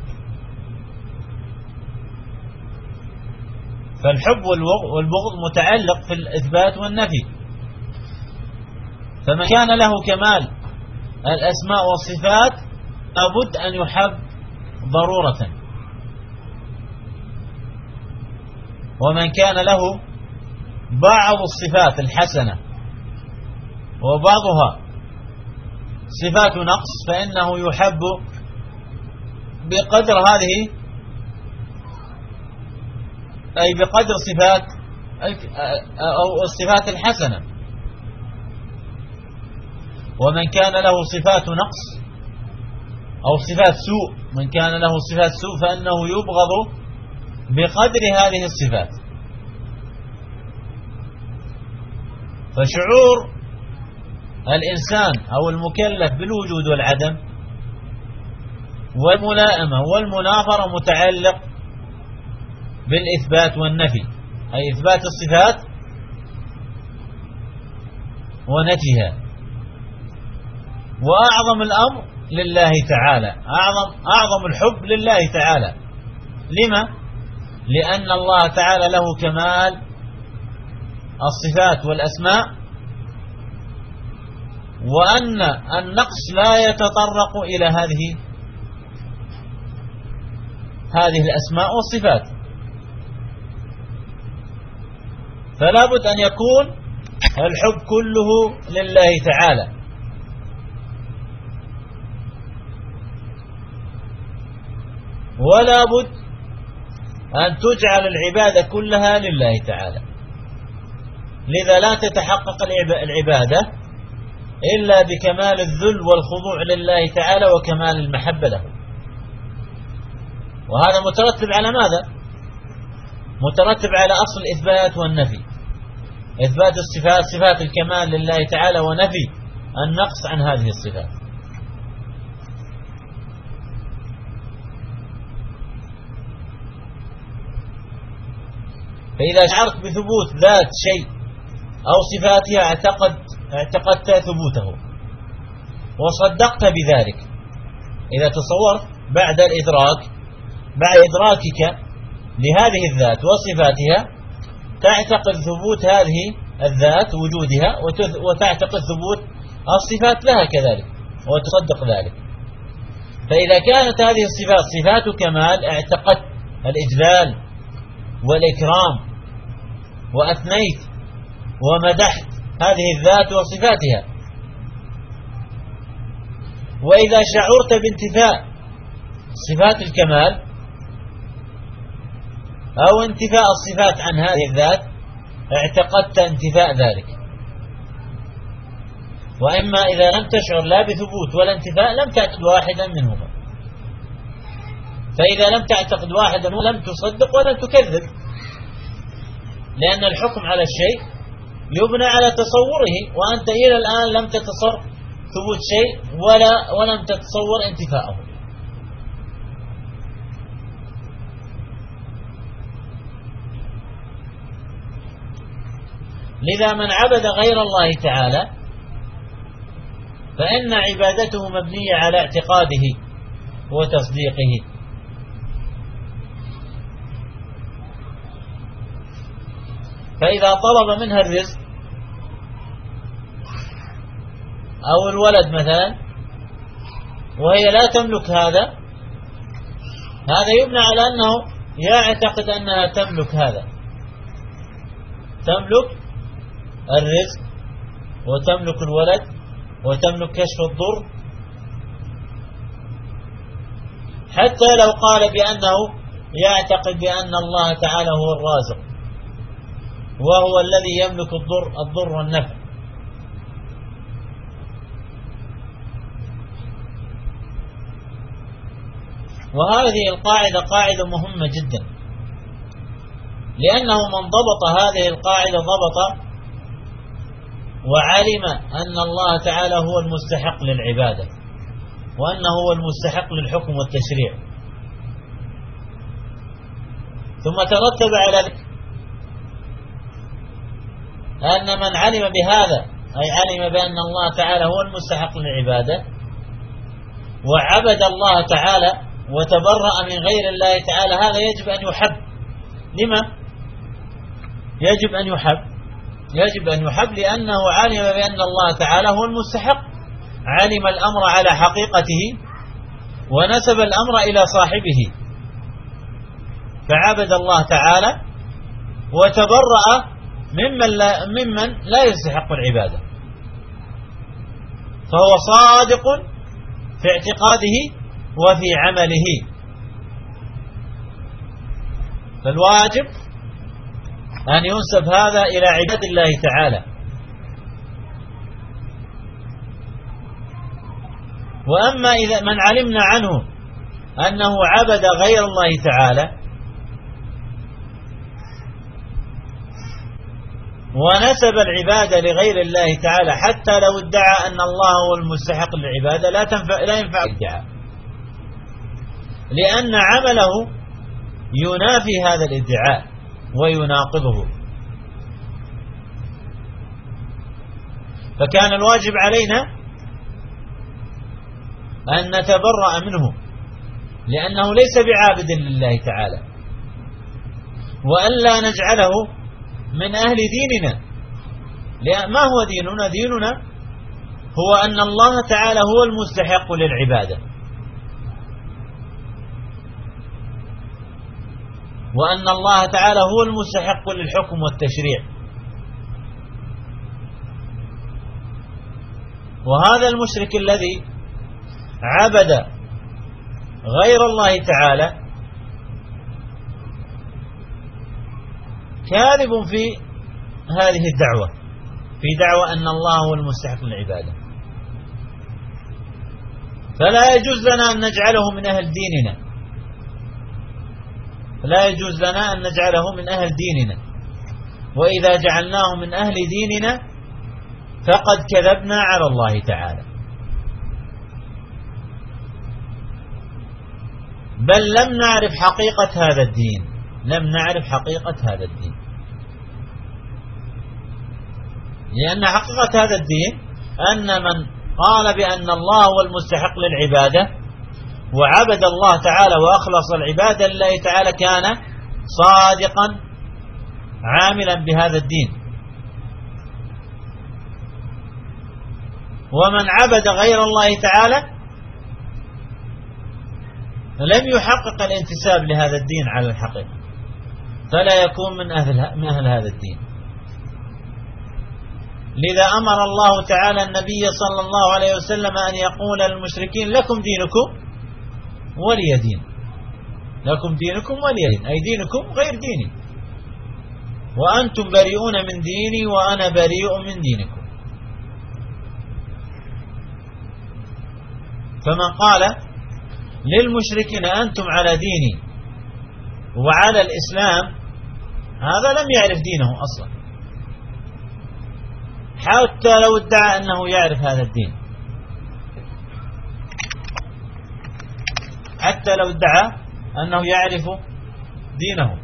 فالحب والبغض متعلق في الإثبات والنفي، فمن كان له كمال الأسماء والصفات لابد أن يحب ضرورة، ومن كان له بعض الصفات الحسنة وبعضها صفات نقص فإنه يحب بقدر هذه، أي بقدر صفات أو الصفات الحسنة. ومن كان له صفات نقص أو صفات سوء، من كان له صفات سوء فإنه يبغض بقدر هذه الصفات. فشعور الإنسان أو المكلف بالوجود والعدم والملائمة والمناظرة متعلق بالإثبات والنفي، أي إثبات الصفات ونفيها. وأعظم الأمر لله تعالى، أعظم الحب لله تعالى. لما؟ لأن الله تعالى له كمال الصفات والأسماء، وأن النقص لا يتطرق إلى هذه الأسماء والصفات. فلا بد أن يكون الحب كله لله تعالى، ولا بد أن تجعل العبادة كلها لله تعالى. لذا لا تتحقق العبادة إلا بكمال الذل والخضوع لله تعالى وكمال المحبة له. وهذا مترتب على ماذا؟ مترتب على أصل الإثبات والنفي. إثبات الصفات، صفات الكمال لله تعالى، ونفي النقص عن هذه الصفات. فإذا شعرت بثبوت ذات شيء أو صفاتها اعتقدت ثبوته وصدقت بذلك. إذا تصورت بعد إدراكك لهذه الذات وصفاتها تعتقد ثبوت هذه الذات وجودها، وتعتقد ثبوت الصفات لها كذلك وتصدق ذلك. فإذا كانت هذه الصفات صفات كمال اعتقدت الإجلال والإكرام وأثنيت ومدحت هذه الذات وصفاتها. وإذا شعرت بانتفاء صفات الكمال أو انتفاء الصفات عن هذه الذات اعتقدت انتفاء ذلك. وإما إذا لم تشعر لا بثبوت ولا انتفاء لم تعتقد واحدا منهما. فإذا لم تعتقد واحدا لم تصدق ولم تكذب، لأن الحكم على الشيء يبنى على تصوره، وأنت إلى الآن لم تتصور ثبوت شيء ولم تتصور انتفاءه. لذا من عبد غير الله تعالى فإن عبادته مبنية على اعتقاده وتصديقه. فإذا طلب منها الرزق أو الولد مثلا وهي لا تملك هذا يبنى على أنه يعتقد أنها تملك هذا، تملك الرزق وتملك الولد وتملك كشف الضر، حتى لو قال بأنه يعتقد بأن الله تعالى هو الرازق وهو الذي يملك الضر والنفع. وهذه القاعدة قاعدة مهمة جدا، لأنه من ضبط هذه القاعدة ضبط وعلم أن الله تعالى هو المستحق للعبادة، وأنه هو المستحق للحكم والتشريع. ثم ترتب على ذلك أن من علم بهذا أي علم بأن الله تعالى هو المستحق للعبادة وعبد الله تعالى وتبرأ من غير الله تعالى، هذا يجب أن يحب. لما يجب أن يحب؟ يجب أن يحب لأنه علم بأن الله تعالى هو المستحق، علم الأمر على حقيقته ونسب الأمر إلى صاحبه، فعبد الله تعالى وتبرأ ممن لا يستحق العبادة، فهو صادق في اعتقاده وفي عمله. فالواجب أن ينسب هذا إلى عباد الله تعالى. وأما إذا من علمنا عنه أنه عبد غير الله تعالى ونسب العبادة لغير الله تعالى حتى لو ادعى أن الله هو المستحق للعبادة لا ينفع الادعاء، لأن عمله ينافي هذا الادعاء ويناقضه. فكان الواجب علينا أن نتبرأ منه لأنه ليس بعابد لله تعالى، وأن لا نجعله من أهل ديننا. ما هو ديننا؟ ديننا هو أن الله تعالى هو المستحق للعبادة، وأن الله تعالى هو المستحق للحكم والتشريع. وهذا المشرك الذي عبد غير الله تعالى كاذب في هذه الدعوة، في دعوة أن الله هو المستحق للعبادة. فلا يجوز لنا أن نجعله من أهل ديننا، لا يجوز لنا أن نجعله من أهل ديننا، وإذا جعلناه من أهل ديننا فقد كذبنا على الله تعالى، بل لم نعرف حقيقة هذا الدين، لم نعرف حقيقة هذا الدين. لأن حقيقة هذا الدين أن من قال بأن الله هو المستحق للعبادة وعبد الله تعالى وأخلص العبادة لله تعالى كان صادقا عاملا بهذا الدين. ومن عبد غير الله تعالى لم يحقق الانتساب لهذا الدين على الحقيقة، فلا يكون من أهل هذا الدين. لذا أمر الله تعالى النبي صلى الله عليه وسلم أن يقول للمشركين لكم دينكم ولي دين، لكم دينكم ولي دين، أي دينكم غير ديني، وأنتم بريئون من ديني وأنا بريء من دينكم. فمن قال للمشركين أنتم على ديني وعلى الإسلام هذا لم يعرف دينه أصلا، حتى لو ادعى أنه يعرف هذا الدين، حتى لو ادعى أنه يعرف دينه،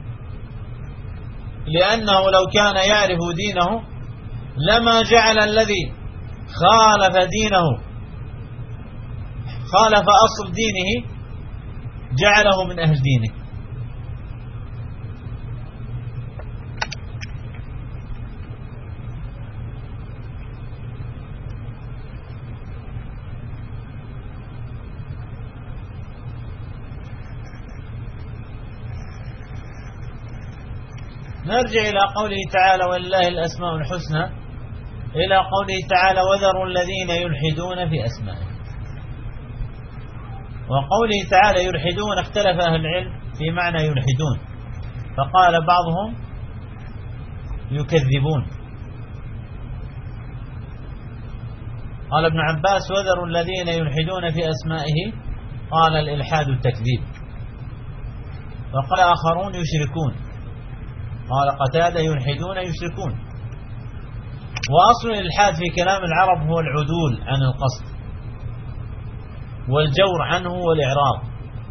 لأنه لو كان يعرف دينه لما جعل الذي خالف دينه، خالف أصل دينه، جعله من أهل دينه. نرجع إلى قوله تعالى ولله الأسماء الحسنى، إلى قوله تعالى وذروا الذين يلحدون في أسمائه. وقوله تعالى يلحدون اختلف أهل العلم في معنى يلحدون، فقال بعضهم يكذبون. قال ابن عباس وذروا الذين يلحدون في أسمائه، قال الإلحاد التكذيب. وقال آخرون يشركون، قال قتادة يلحدون يشركون. وأصل الإلحاد في كلام العرب هو العدول عن القصد والجور عنه والإعراض.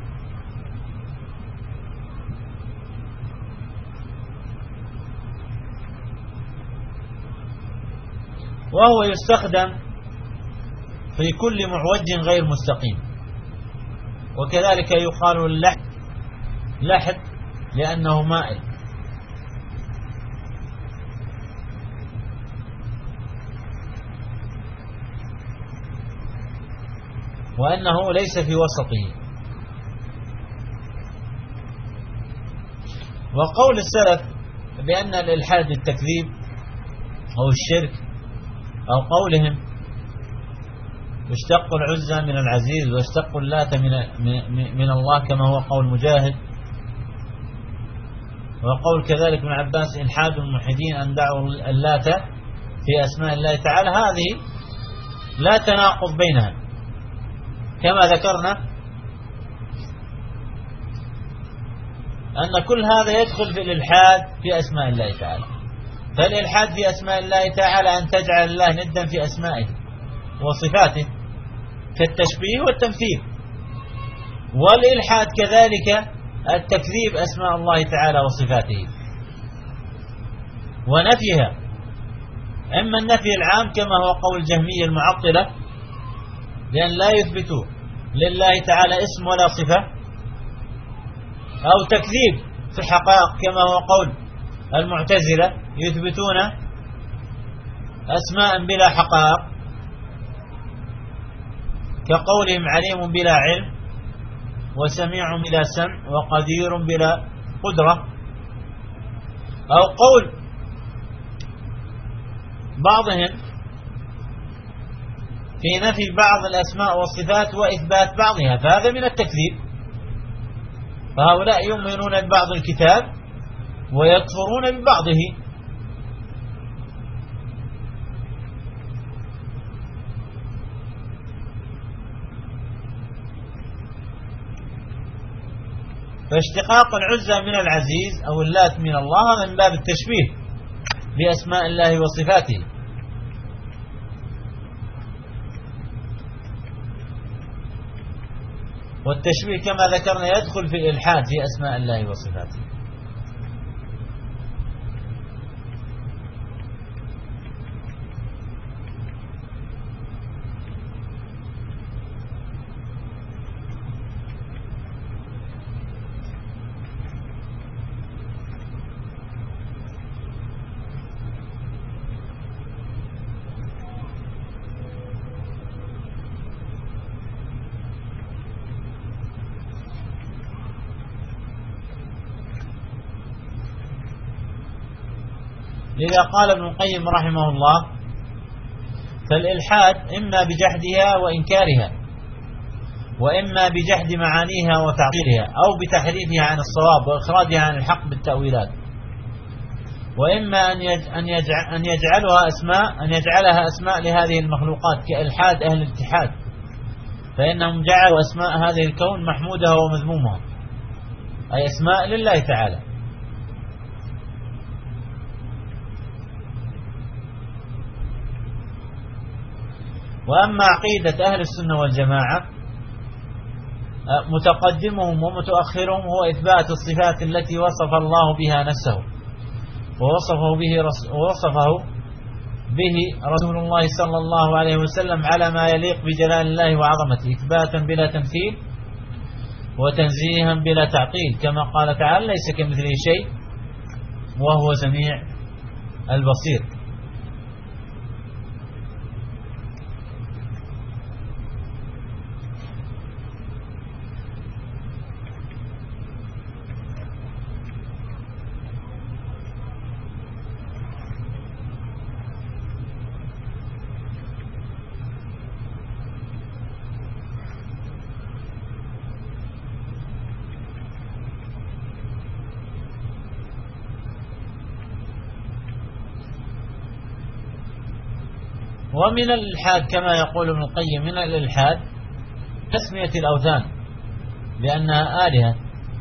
وهو يستخدم في كل معوج غير مستقيم. وكذلك يقال اللحد لحد لأنه مائل. وأنه ليس في وسطه. وقول السلف بأن الإلحاد التكذيب أو الشرك، أو قولهم اشتق العزى من العزيز واشتق اللات من الله كما هو قول مجاهد، وقول كذلك ابن عباس إلحاد الملحدين أن دعوا اللات في أسماء الله تعالى، هذه لا تناقض بينها كما ذكرنا أن كل هذا يدخل في الإلحاد في أسماء الله تعالى. فالإلحاد في أسماء الله تعالى أن تجعل الله ندا في أسمائه وصفاته كالتشبيه والتمثيل، والإلحاد كذلك التكذيب أسماء الله تعالى وصفاته ونفيها، إما النفي العام كما هو قول الجهمية المعطلة لأن لا يثبتوا لله تعالى اسم ولا صفة، أو تكذيب في الحقائق كما هو قول المعتزلة يثبتون أسماء بلا حقائق كقولهم عليم بلا علم، وسميع بلا سمع، وقدير بلا قدرة. أو قول بعضهم في نفي بعض الأسماء والصفات وإثبات بعضها، فهذا من التكذيب. فهؤلاء يؤمنون ببعض الكتاب ويكفرون ببعضه. فاشتقاق العزى من العزيز أو اللات من الله من باب التشبيه بأسماء الله وصفاته. والتشبيه كما ذكرنا يدخل في الإلحاد في أسماء الله وصفاته. لذا قال ابن القيم رحمه الله: فالإلحاد إما بجحدها وإنكارها، وإما بجحد معانيها وتعطيلها، أو بتحريفها عن الصواب وإخراجها عن الحق بالتأويلات، وإما أن يجعلها أسماء لهذه المخلوقات كإلحاد أهل الاتحاد، فإنهم جعلوا أسماء هذه الكون محمودها ومذمومها، أي أسماء لله تعالى. وأما عقيدة أهل السنة والجماعة متقدمهم ومتأخرهم هو إثبات الصفات التي وصف الله بها نفسه ووصفه به رسول الله صلى الله عليه وسلم على ما يليق بجلال الله وعظمته، إثباتا بلا تمثيل وتنزيها بلا تعطيل، كما قال تعالى: ليس كمثله شيء وهو سميع البصير. ومن الإلحاد كما يقول ابن القيم، من الإلحاد تسمية الأوثان بأنها آلهة،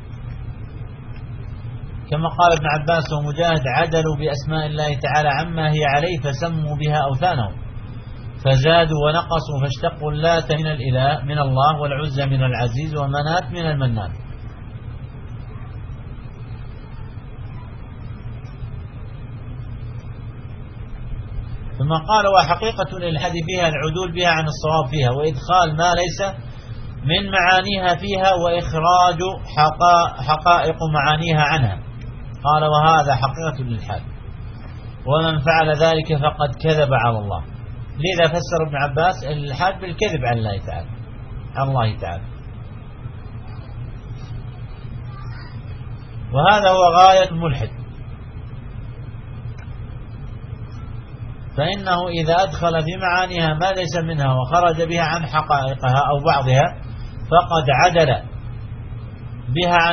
كما قال ابن عباس ومجاهد: عدلوا بأسماء الله تعالى عما هي عليه فسموا بها أوثانهم، فزادوا ونقصوا، فاشتقوا اللات من الإله من الله، والعزى من العزيز، ومنات من المنان. ثم قال: وحقيقة الإلحاد فيها العدول بها عن الصواب فيها، وإدخال ما ليس من معانيها فيها، وإخراج حقائق معانيها عنها. قال: وهذا حقيقة الإلحاد، ومن فعل ذلك فقد كذب على الله. لذا فسر ابن عباس الإلحاد بالكذب على الله تعالى. وهذا هو غاية الملحد، فإنه إذا أدخل في معانيها ما ليس منها وخرج بها عن حقائقها أو بعضها فقد عدل بها عن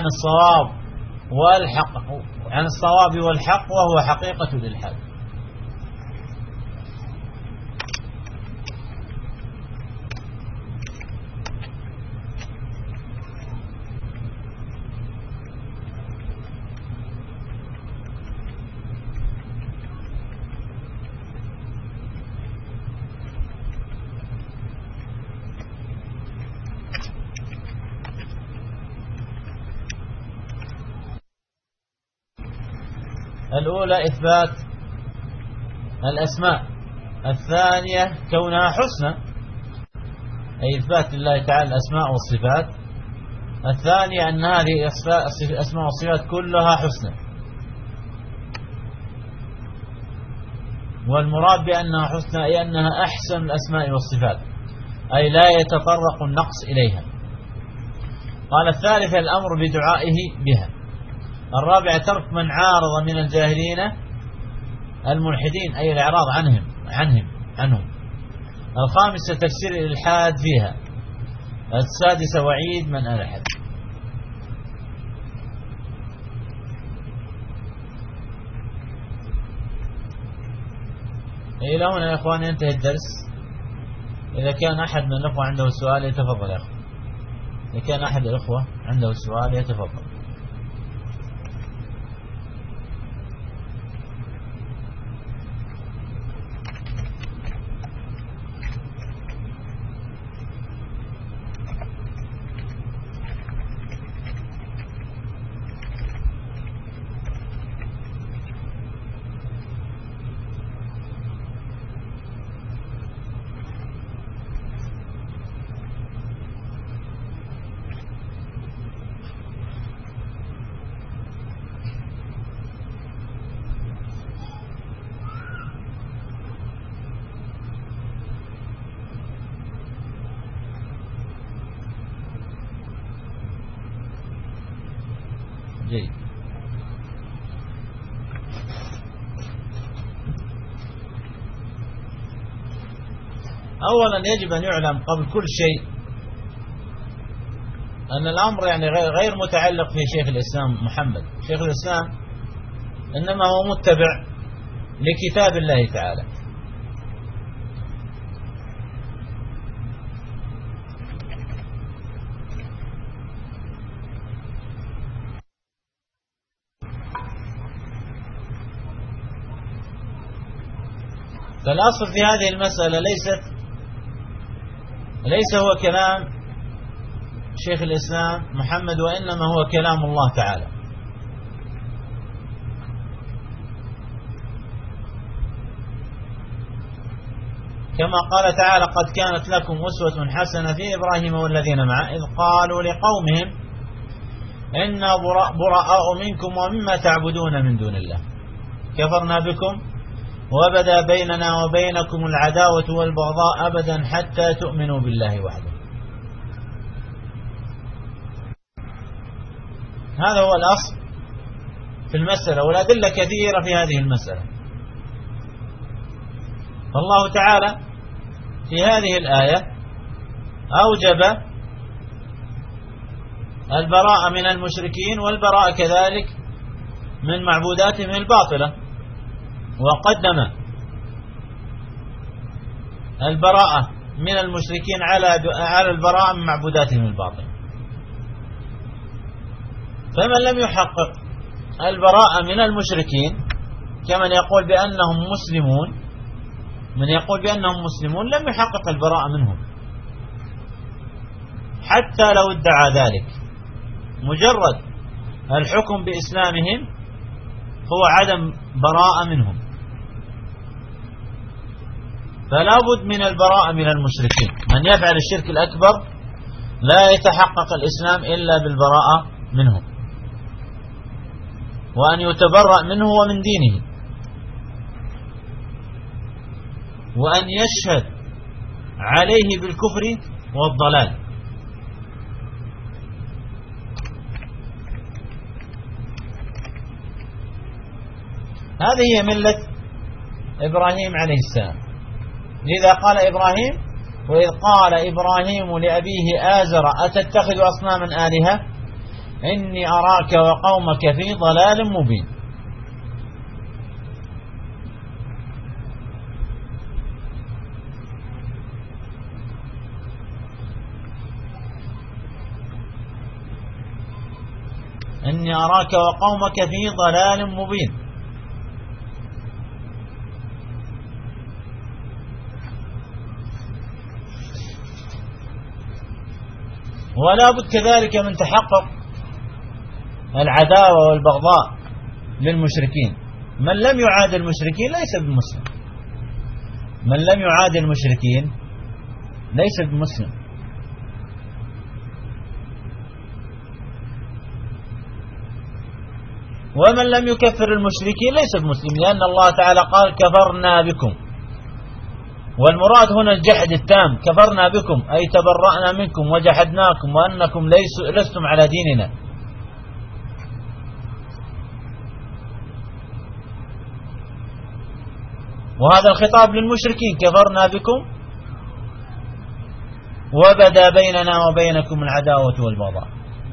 الصواب والحق، وهو حقيقة الإلحاد. الأولى إثبات الأسماء، الثانية كونها حسنى، أي إثبات لله تعالى الأسماء والصفات. الثانية أن هذه الأسماء والصفات كلها حسنى، والمراد بأنها حسنى أي أنها أحسن الأسماء والصفات، أي لا يتطرق النقص إليها. قال الثالثة الأمر بدعائه بها. الرابعة ترك من عارض من الجاهلين الملحدين، أي الإعراض عنهم. الخامسة تفسير الإلحاد فيها. السادسة وعيد من ألحد. إلى هنا يا إخوان ينتهي الدرس. إذا كان أحد من الأخوة عنده سؤال يتفضل يا أخوة. إذا كان أحد الأخوة عنده سؤال يتفضل. جيد. أولا يجب أن يعلم قبل كل شيء أن الأمر يعني غير متعلق في شيخ الإسلام محمد. شيخ الإسلام إنما هو متبع لكتاب الله تعالى. فالأصل في هذه المسألة ليس هو كلام شيخ الإسلام محمد، وإنما هو كلام الله تعالى. كما قال تعالى: قد كانت لكم أسوة حسنة في إبراهيم والذين معه إذ قالوا لقومهم إنا براء منكم ومما تعبدون من دون الله كفرنا بكم وبدا بيننا وبينكم العداوة والبغضاء أبدا حتى تؤمنوا بالله وحده. هذا هو الأصل في المسألة، والأدلة كثيرة في هذه المسألة. فالله تعالى في هذه الآية أوجب البراءة من المشركين والبراءة كذلك من معبوداتهم الباطلة، وقدم البراءة من المشركين على البراءة من معبوداتهم الباطلة. فمن لم يحقق البراءة من المشركين كمن يقول بأنهم مسلمون، من يقول بأنهم مسلمون لم يحقق البراءة منهم حتى لو ادعى ذلك. مجرد الحكم بإسلامهم هو عدم براءة منهم، فلا بد من البراءة من المشركين. من يفعل الشرك الأكبر لا يتحقق الإسلام إلا بالبراءة منهم، وأن يتبرأ منه ومن دينه، وأن يشهد عليه بالكفر والضلال. هذه هي ملة إبراهيم عليه السلام. لذا قال إبراهيم: وإذ قال إبراهيم لأبيه آزر أتتخذ أصناما آلهة إني أراك وقومك في ضلال مبين. إني أراك وقومك في ضلال مبين. ولا بد كذلك من تحقق العداوة والبغضاء للمشركين. من لم يعاد المشركين ليس بمسلم. من لم يعاد المشركين ليس بمسلم. ومن لم يكفر المشركين ليس بمسلم، لأن الله تعالى قال كفرنا بكم، والمراد هنا الجحد التام، كفرنا بكم أي تبرأنا منكم وجحدناكم وأنكم لستم على ديننا. وهذا الخطاب للمشركين، كفرنا بكم وبدا بيننا وبينكم العداوة والبغضاء.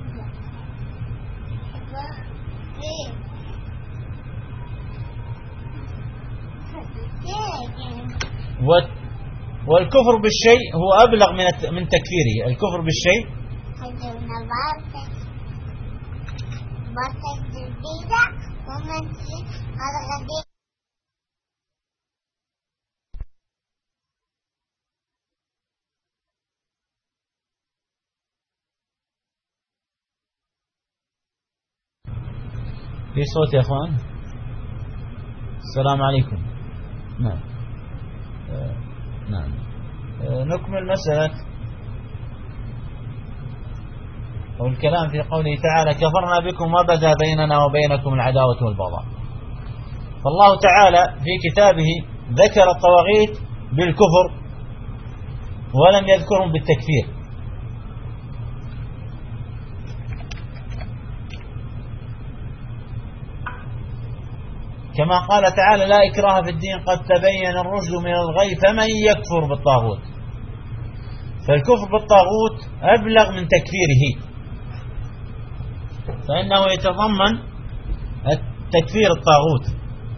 والكفر بالشيء هو أبلغ من تكفيره. الكفر بالشيء في صوت يا أخوان. السلام عليكم. نعم نعم نكمل مسألة أو الكلام في قوله تعالى كفرنا بكم وبدا بيننا وبينكم العداوة والبغضاء. فالله تعالى في كتابه ذكر الطواغيت بالكفر ولم يذكرهم بالتكفير. كما قال تعالى لا إكراه في الدين قد تبين الرشد من الغي فمن يكفر بالطاغوت. فالكفر بالطاغوت أبلغ من تكفيره، فإنه يتضمن تكفير الطاغوت.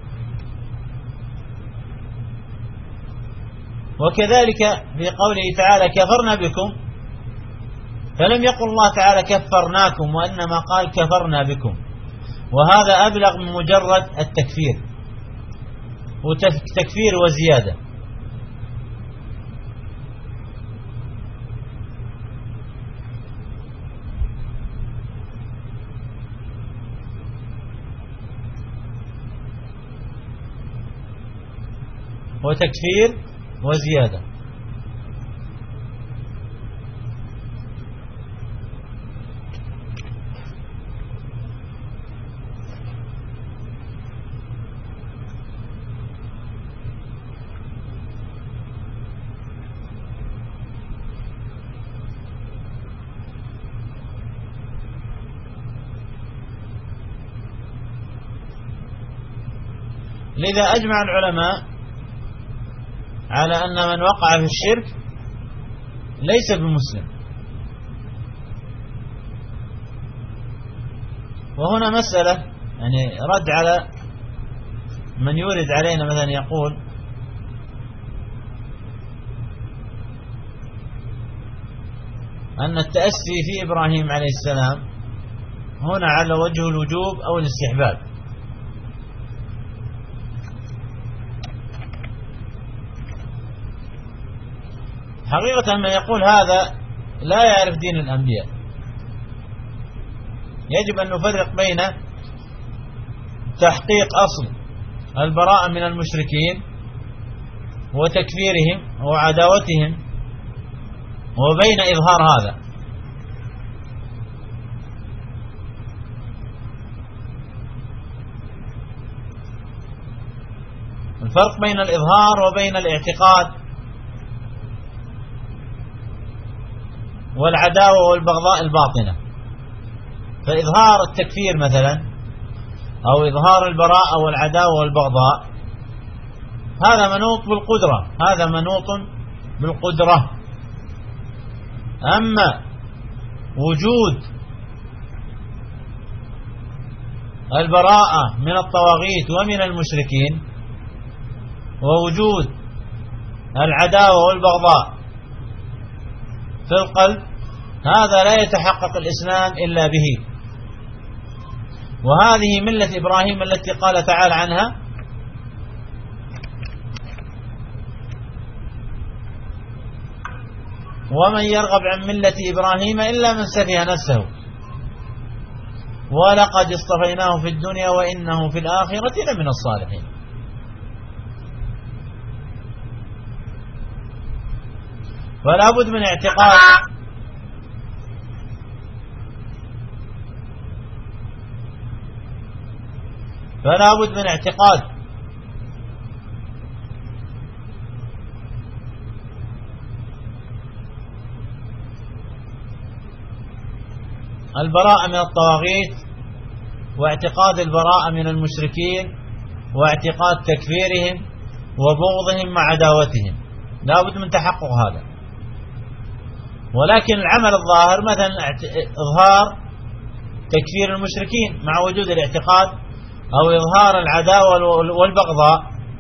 وكذلك في قوله تعالى كفرنا بكم، فلم يقل الله تعالى كفرناكم، وإنما قال كفرنا بكم، وهذا أبلغ من مجرد التكفير، وتكفير وزيادة. وتكفير وزيادة. لذا أجمع العلماء على أن من وقع في الشرك ليس بمسلم. وهنا مسألة يعني رد على من يورد علينا مثلا يقول أن التأسي في إبراهيم عليه السلام هنا على وجه الوجوب أو الاستحباب. حقيقة من يقول هذا لا يعرف دين الأنبياء. يجب أن نفرق بين تحقيق أصل البراءة من المشركين وتكفيرهم وعداوتهم وبين إظهار هذا. الفرق بين الإظهار وبين الاعتقاد والعداوة والبغضاء الباطنة. فإظهار التكفير مثلا أو إظهار البراءة والعداوة والبغضاء هذا منوط بالقدرة، هذا منوط بالقدرة. أما وجود البراءة من الطواغيت ومن المشركين ووجود العداوة والبغضاء في القلب هذا لا يتحقق الإسلام إلا به. وهذه ملة إبراهيم التي قال تعالى عنها ومن يرغب عن ملة إبراهيم إلا من سفه نفسه ولقد اصطفيناه في الدنيا وإنه في الآخرة لمن الصالحين. فلا بد من اعتقاد فلا بد من اعتقاد البراءة من الطواغيت، واعتقاد البراءة من المشركين، واعتقاد تكفيرهم وبغضهم مع عداوتهم، لا بد من تحقق هذا. ولكن العمل الظاهر مثلا إظهار تكفير المشركين مع وجود الاعتقاد، أو إظهار العداوة والبغضاء،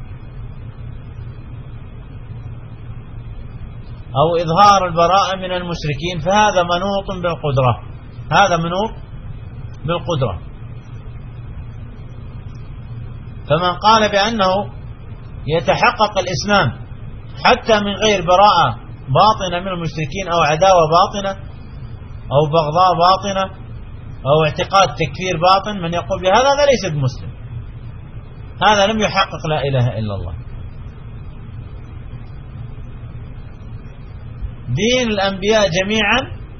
أو إظهار البراءة من المشركين، فهذا منوط بالقدرة، هذا منوط بالقدرة. فمن قال بأنه يتحقق الإسلام حتى من غير براءة باطنة من المشركين، أو عداوة باطنة، أو بغضاء باطنة، أو اعتقاد تكفير باطن، من يقول بهذا هذا ليس بمسلم، هذا لم يحقق لا إله إلا الله. دين الأنبياء جميعا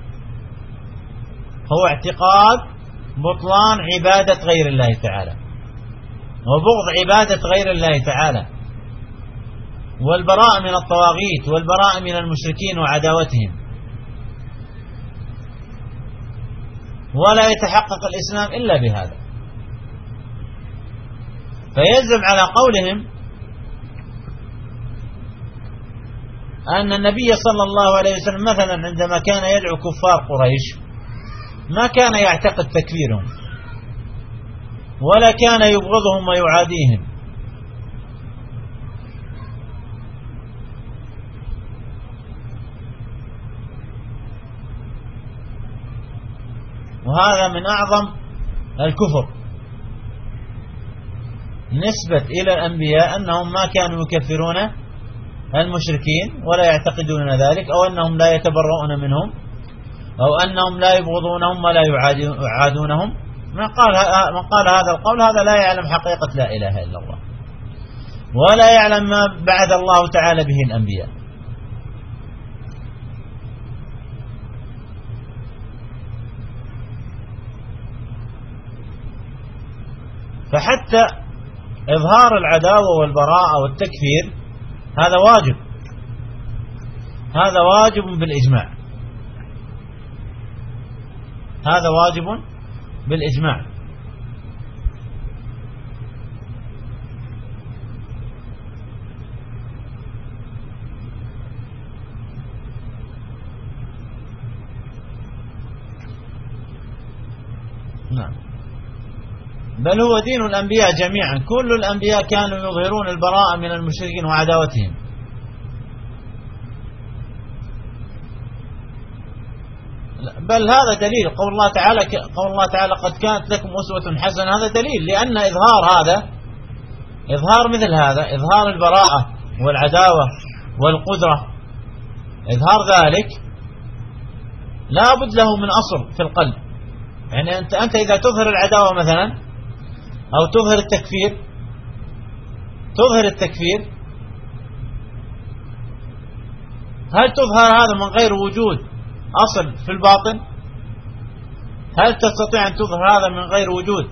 هو اعتقاد بطلان عبادة غير الله تعالى، وبغض عبادة غير الله تعالى، والبراءة من الطواغيت، والبراءة من المشركين وعداوتهم. ولا يتحقق الإسلام إلا بهذا. فيلزم على قولهم أن النبي صلى الله عليه وسلم مثلا عندما كان يدعو كفار قريش ما كان يعتقد تكفيرهم، ولا كان يبغضهم ويعاديهم، وهذا من أعظم الكفر نسبة إلى الأنبياء، أنهم ما كانوا يكفرون المشركين ولا يعتقدون ذلك، أو أنهم لا يتبرؤون منهم، أو أنهم لا يبغضونهم ولا يعادونهم. من قال هذا القول هذا لا يعلم حقيقة لا إله إلا الله، ولا يعلم ما بعد الله تعالى به الأنبياء. فحتى إظهار العداوة والبراءة والتكفير هذا واجب، هذا واجب بالإجماع، هذا واجب بالإجماع. نعم. بل هو دين الأنبياء جميعا، كل الأنبياء كانوا يظهرون البراءة من المشركين وعداوتهم. بل هذا دليل قول الله تعالى قد كانت لكم أسوة حسنة، هذا دليل، لأن إظهار مثل هذا، إظهار البراءة والعداوة والقدرة، إظهار ذلك لا بد له من أصل في القلب. يعني أنت إذا تظهر العداوة مثلا أو تظهر التكفير، هل تظهر هذا من غير وجود أصل في الباطن؟ هل تستطيع أن تظهر هذا من غير وجود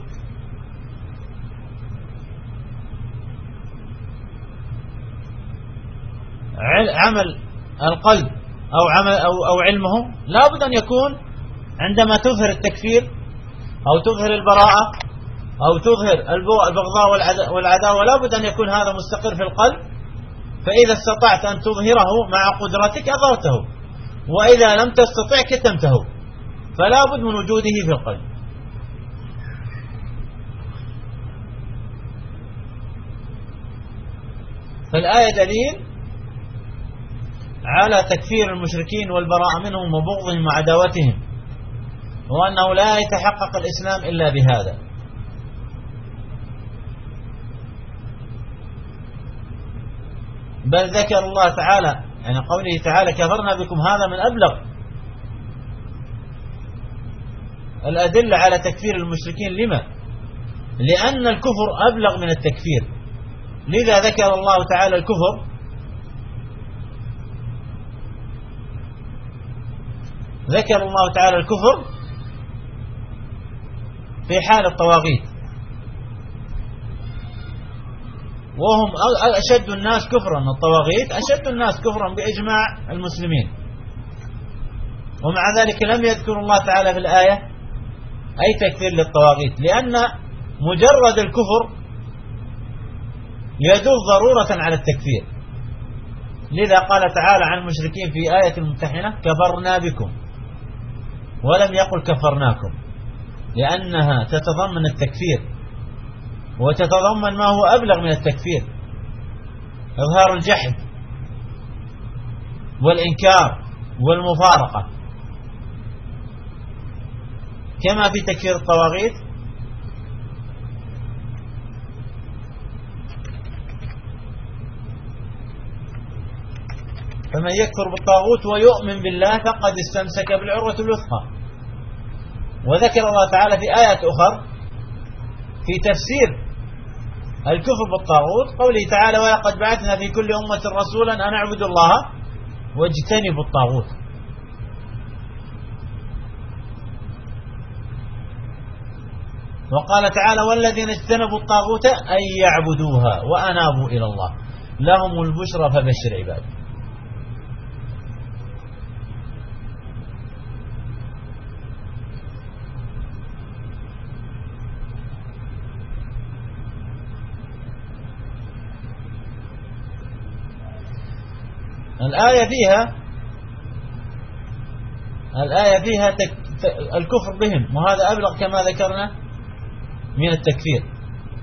عمل القلب أو علمه؟ لا بد أن يكون عندما تظهر التكفير أو تظهر البراءة أو تظهر البغضاء والعداوة، لا بد أن يكون هذا مستقر في القلب. فإذا استطعت أن تظهره مع قدرتك أظهرته، وإذا لم تستطع كتمته، فلا بد من وجوده في القلب. فالآية دليل على تكفير المشركين والبراءة منهم وبغضهم وعداوتهم، وأنه لا يتحقق الإسلام إلا بهذا. بل ذكر الله تعالى، يعني قوله تعالى كفرنا بكم، هذا من أبلغ الأدلة على تكفير المشركين. لما؟ لأن الكفر أبلغ من التكفير، لذا ذكر الله تعالى الكفر، ذكر الله تعالى الكفر في حال الطواغيت، وهم أشد الناس كفرا، الطواغيت أشد الناس كفرا بإجماع المسلمين. ومع ذلك لم يذكر الله تعالى في الآية أي تكفير للطواغيت، لأن مجرد الكفر يدل ضرورة على التكفير. لذا قال تعالى عن المشركين في آية الممتحنة كفرنا بكم، ولم يقل كفرناكم، لأنها تتضمن التكفير، وتتضمن ما هو أبلغ من التكفير، إظهار الجحد والإنكار والمفارقة، كما في تكفير الطواغيت. فمن يكفر بالطاغوت ويؤمن بالله فقد استمسك بالعروة الوثقى. وذكر الله تعالى في آيات أخرى في تفسير الكفر بالطاغوت قوله تعالى ولقد بعثنا في كل أمة رسولا أن اعبدوا الله واجتنبوا الطاغوت. وقال تعالى والذين اجتنبوا الطاغوت أن يعبدوها وأنابوا إلى الله لهم البشرى فبشر عباده. الآية فيها الكفر بهم، وهذا أبلغ كما ذكرنا من التكفير.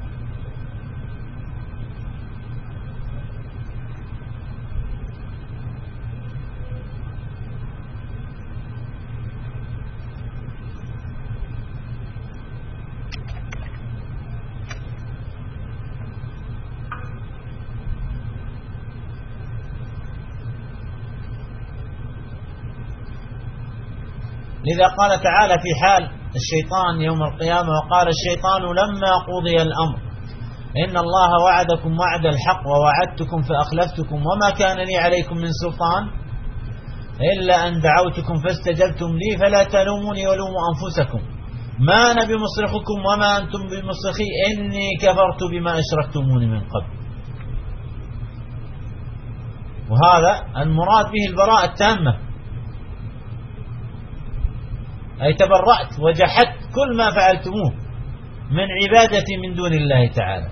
لذا قال تعالى في حال الشيطان يوم القيامة وقال الشيطان لما قضي الأمر إن الله وعدكم وعد الحق ووعدتكم فأخلفتكم وما كان لي عليكم من سلطان إلا أن دعوتكم فاستجبتم لي فلا تلوموني ولوموا أنفسكم ما أنا بمصرخكم وما أنتم بمصرخي إني كفرت بما أشركتموني من قبل. وهذا المراد به البراءة التامة، أي تبرأت وجحدت كل ما فعلتموه من عبادتي من دون الله تعالى،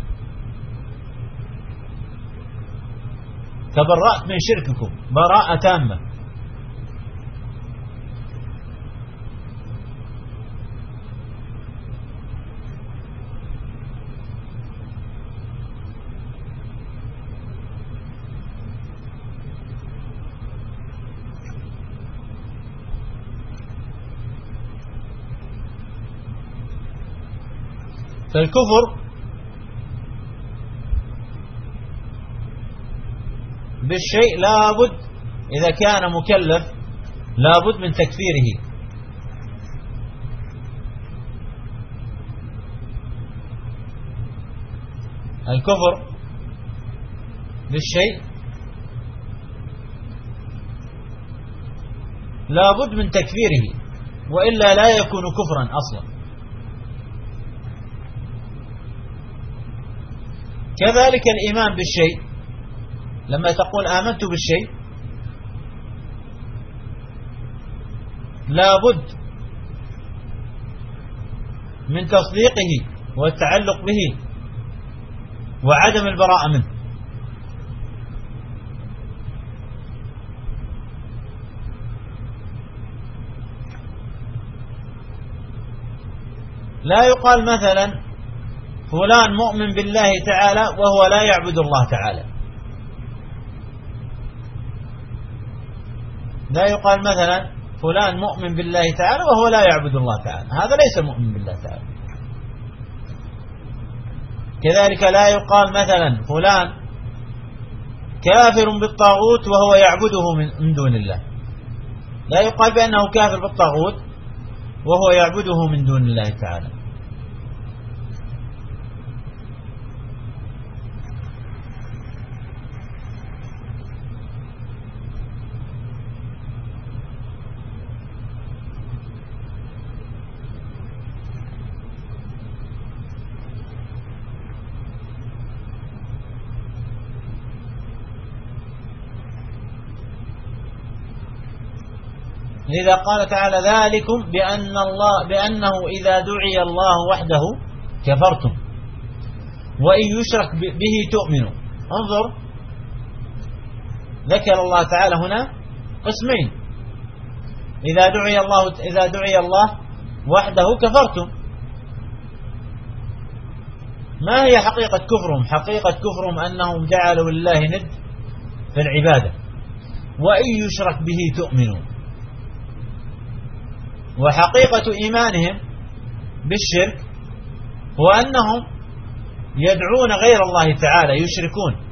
تبرأت من شرككم براءة تامة. فالكفر بالشيء لابد إذا كان مكلف لابد من تكفيره. الكفر بالشيء لابد من تكفيره، وإلا لا يكون كفرا أصلا. كذلك الإيمان بالشيء، لما تقول آمنت بالشيء لابد من تصديقه والتعلق به وعدم البراءة منه. لا يقال مثلا فلان مؤمن بالله تعالى وهو لا يعبد الله تعالى، لا يقال مثلا فلان مؤمن بالله تعالى وهو لا يعبد الله تعالى، هذا ليس مؤمن بالله تعالى. كذلك لا يقال مثلا فلان كافر بالطاغوت وهو يعبده من دون الله، لا يقال بأنه كافر بالطاغوت وهو يعبده من دون الله تعالى. لذا قال تعالى ذلكم بأنه إذا دعي الله وحده كفرتم وإن يشرك به تؤمنوا. انظر، ذكر الله تعالى هنا قسمين: إذا دعي الله وحده كفرتم. ما هي حقيقة كفرهم؟ حقيقة كفرهم أنهم جعلوا لله ند في العبادة. وإن يشرك به تؤمنون. وحقيقة إيمانهم بالشرك هو أنهم يدعون غير الله تعالى، يشركون.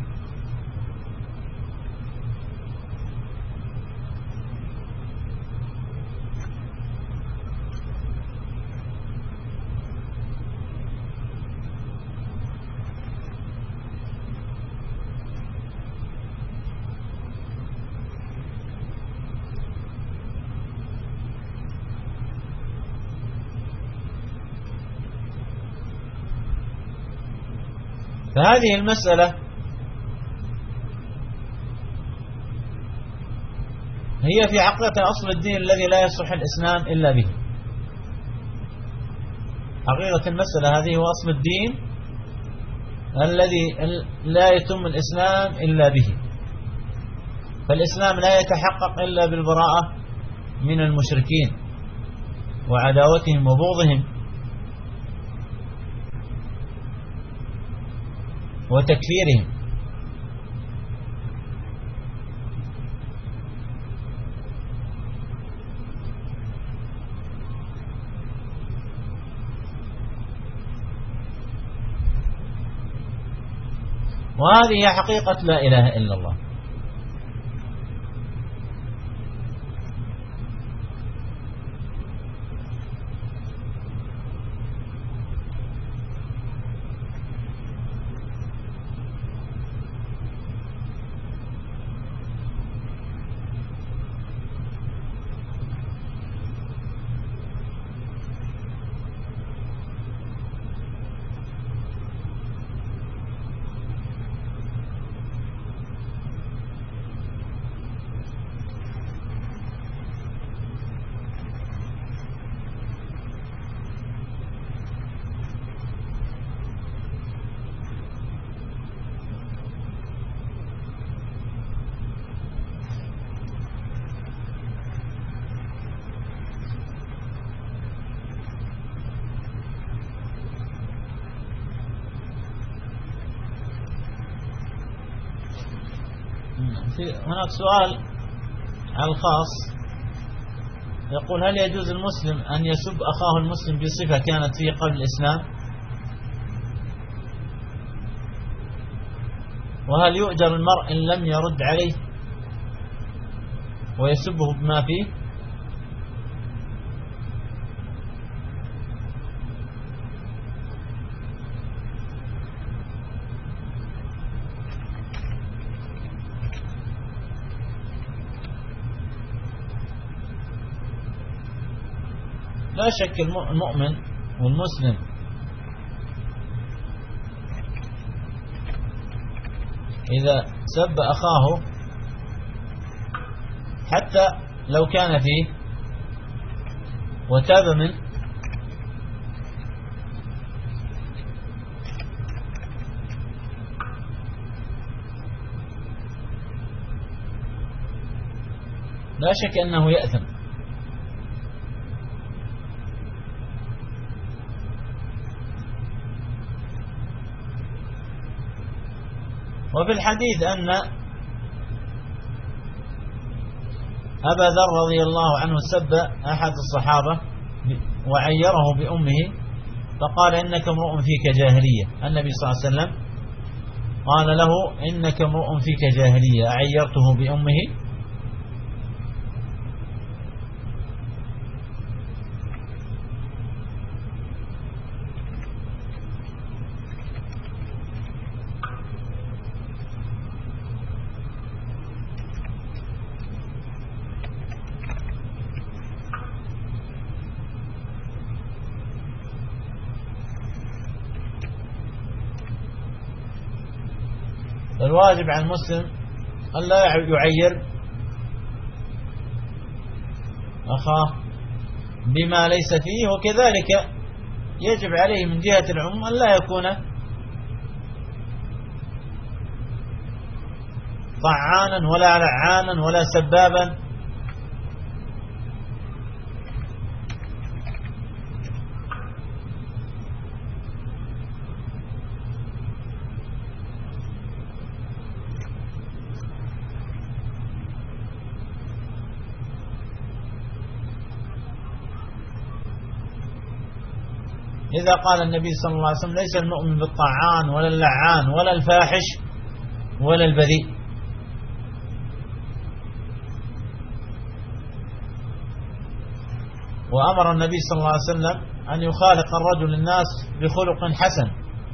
فهذه المسألة هي في حقيقة أصل الدين الذي لا يصح الإسلام إلا به. حقيقة المسألة هذه هو أصل الدين الذي لا يتم الإسلام إلا به. فالإسلام لا يتحقق إلا بالبراءة من المشركين وعداوتهم وبغضهم وتكفيرهم. وهذه هي حقيقة لا إله إلا الله. هناك سؤال على الخاص يقول: هل يجوز المسلم أن يسب أخاه المسلم بصفة كانت فيه قبل الإسلام؟ وهل يؤجر المرء إن لم يرد عليه ويسبه بما فيه؟ لا شك المؤمن والمسلم إذا سب أخاه حتى لو كان فيه وتاب منه لا شك أنه يأثم. وفي الحديث أن أبا ذر رضي الله عنه سب أحد الصحابة وعيره بأمه فقال: إنك امرؤ فيك جاهلية. النبي صلى الله عليه وسلم قال له: إنك امرؤ فيك جاهلية، أعيرته بأمه؟ الواجب على المسلم أن لا يعير أخاه بما ليس فيه. وكذلك يجب عليه من جهة العموم أن لا يكون طعانا ولا لعانا ولا سبابا. إذا قال النبي صلى الله عليه وسلم ليس المؤمن بالطعان ولا اللعان ولا الفاحش ولا البذيء. وأمر النبي صلى الله عليه وسلم أن يخالق الرجل الناس بخلق حسن.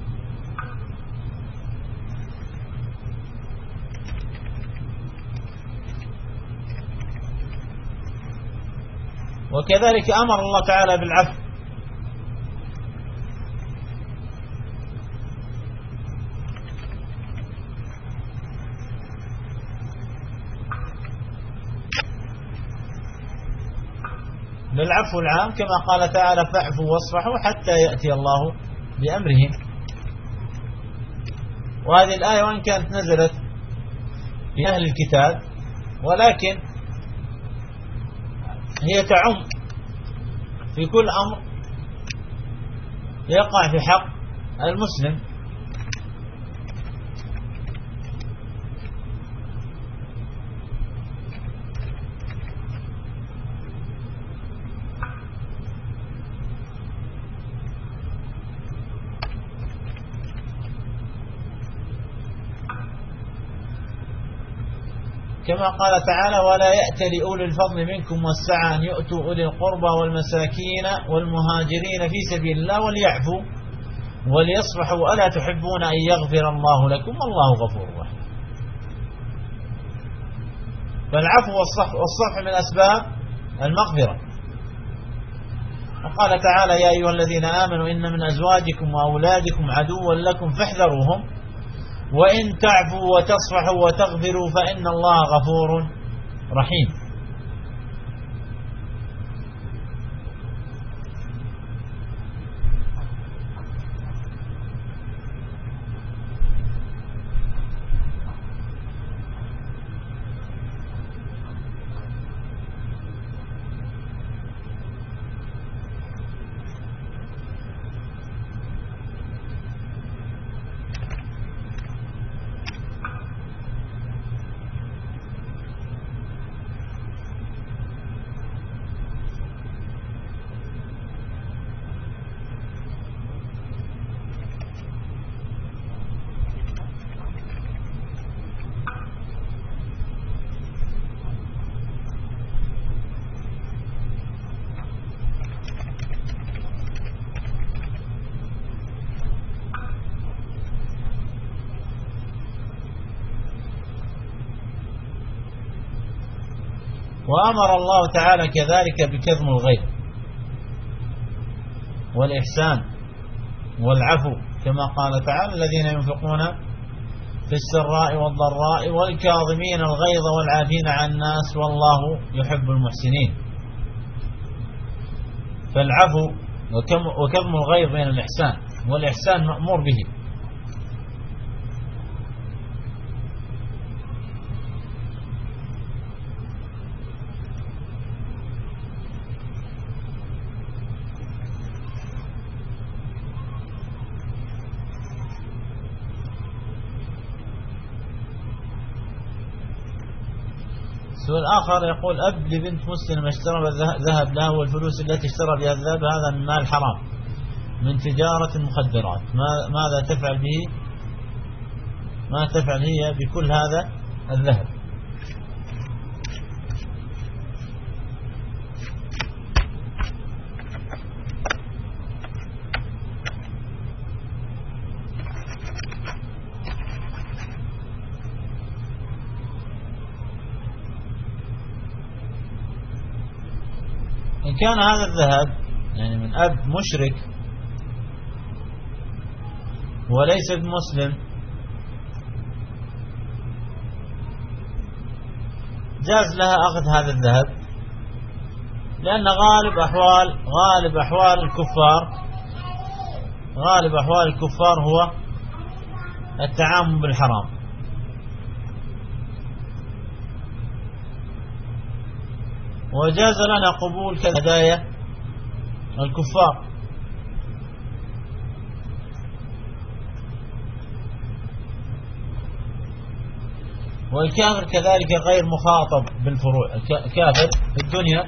وكذلك أمر الله تعالى بالعفو. بالعفو العام كما قال تعالى فاعفوا واصفحوا حتى يأتي الله بأمره. وهذه الآية وإن كانت نزلت في أهل الكتاب ولكن هي تعم في كل أمر يقع في حق المسلم. كما قال تعالى ولا يأتل أولي الفضل منكم والسعة أن يؤتوا أولي القربى والمساكين والمهاجرين في سبيل الله وليعفوا وليصفحوا ألا تحبون أن يغفر الله لكم والله غفور رحيم. فالعفو والصفح من أسباب المغفرة. وقال تعالى يا أيها الذين آمنوا إن من أزواجكم وأولادكم عدوا لكم فاحذروهم وإن تعفوا وتصفحوا وتغفروا فإن الله غفور رحيم. وأمر الله تعالى كذلك بكظم الغيظ والإحسان والعفو كما قال تعالى الذين ينفقون في السراء والضراء والكاظمين الغيظ والعافين عن الناس والله يحب المحسنين. فالعفو وكظم الغيظ بين الإحسان والإحسان مأمور به. السؤال الآخر يقول أب لبنت مسلمة اشترى ذهب لها والفلوس التي اشترى بها الذهب هذا من مال حرام من تجارة المخدرات، ماذا تفعل به؟ ما تفعل هي بكل هذا الذهب؟ إن كان هذا الذهب يعني من أب مشرك وليس بمسلم جاز لها أخذ هذا الذهب لأن غالب أحوال الكفار هو التعامل بالحرام. وجاز لنا قبول هدايا الكفار. والكافر كذلك غير مخاطب بالفروع. الكافر في الدنيا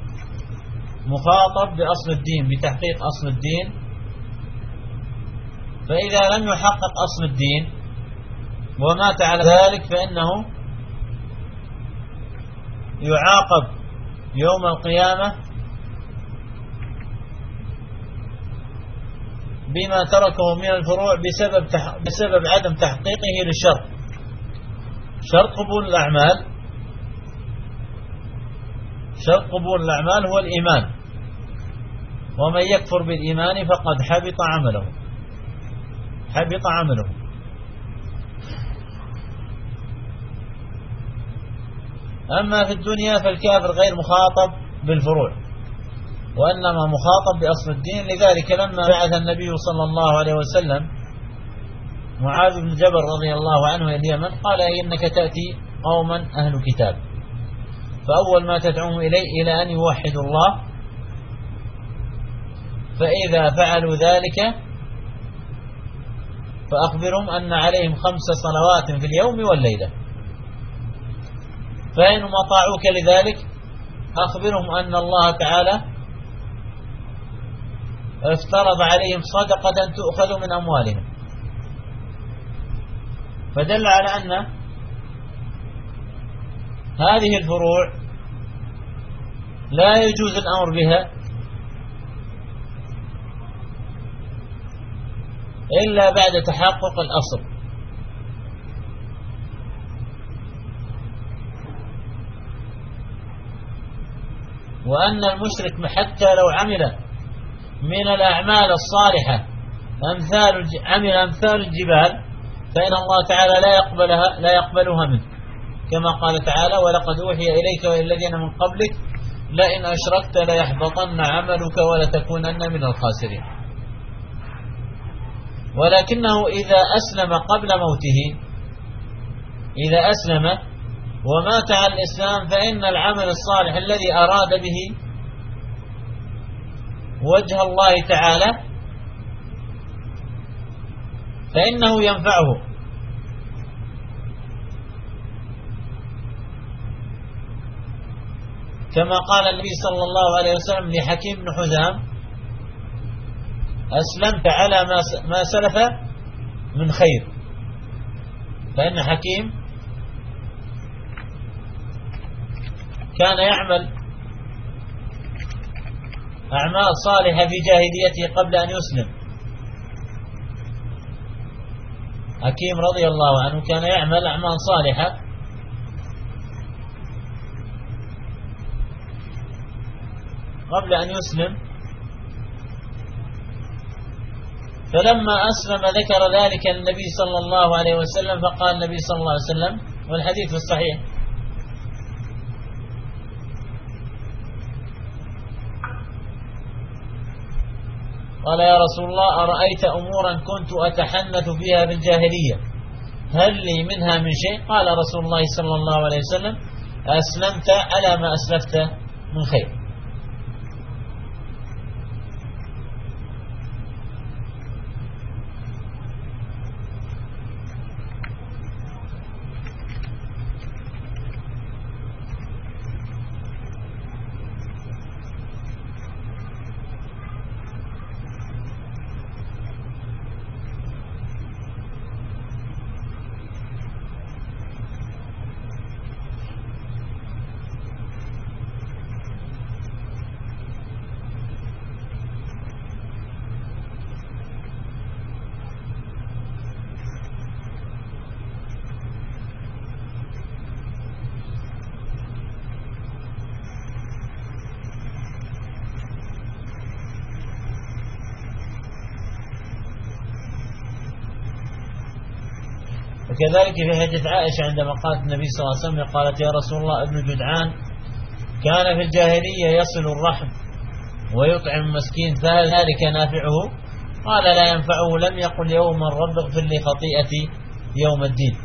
مخاطب بأصل الدين، بتحقيق أصل الدين، فإذا لم يحقق أصل الدين ومات على ذلك فإنه يعاقب يوم القيامة بما تركه من الفروع بسبب عدم تحقيقه للشرط. شرط قبول الأعمال هو الإيمان، ومن يكفر بالإيمان فقد حبط عمله. أما في الدنيا فالكافر غير مخاطب بالفروع، وإنما مخاطب بأصل الدين. لذلك لما بعث النبي صلى الله عليه وسلم معاذ بن جبل رضي الله عنه إلى اليمن قال إنك تأتي قوما أهل كتاب، فأول ما تدعوهم إليه إلى أن يوحدوا الله، فإذا فعلوا ذلك فأخبرهم أن عليهم 5 صلوات في اليوم والليلة، فإنهم أطاعوك لذلك أخبرهم أن الله تعالى افترض عليهم صدقة تؤخذ من أموالهم. فدل على أن هذه الفروع لا يجوز الأمر بها إلا بعد تحقق الأصل. وأن المشرك حتى لو عمل من الأعمال الصالحة أمثال الجبال فإن الله تعالى لا يقبلها منه، كما قال تعالى ولقد أوحي إليك وإلى الذين من قبلك لئن أشركت ليحبطن عملك ولتكونن من الخاسرين. ولكنه إذا أسلم قبل موته، إذا أسلم ومات على الإسلام، فإن العمل الصالح الذي أراد به وجه الله تعالى فإنه ينفعه. كما قال النبي صلى الله عليه وسلم لحكيم بن حزام أسلمت على ما سلف من خير. فإن حكيم كان يعمل أعمال صالحة في جاهليته قبل أن يسلم. حكيم رضي الله عنه كان يعمل أعمال صالحة قبل أن يسلم، فلما أسلم ذكر ذلك النبي صلى الله عليه وسلم، فقال النبي صلى الله عليه وسلم والحديث في الصحيح قال يا رسول الله أرأيت أمورا كنت أتحنث فيها بالجاهلية هل لي منها من شيء؟ قال رسول الله صلى الله عليه وسلم أسلمت على ما أسلفت من خير. وكذلك في حديث عائشة عندما قالت النبي صلى الله عليه وسلم قالت يا رسول الله ابن جدعان كان في الجاهلية يصل الرحم ويطعم المسكين، فهل ذلك نافعه؟ قال لا ينفعه. لم يقل يوما رب اغفر لي خطيئتي يوم الدين.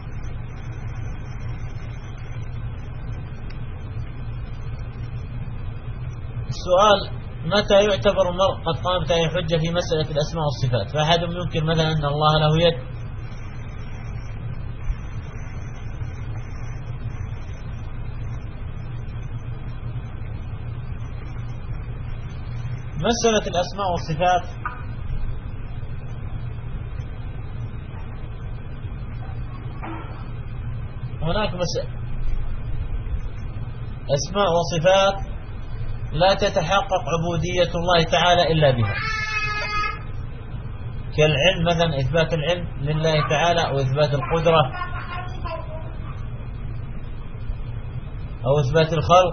السؤال: متى يعتبر المرء قد قامت عليه حجة في مسألة الأسماء والصفات؟ فأحد ينكر مثلا أن الله له يد، مسألة الأسماء والصفات هناك أسماء وصفات لا تتحقق عبودية الله تعالى إلا بها، كالعلم مثلا، إثبات العلم لله تعالى، أو إثبات القدرة، أو إثبات الخلق.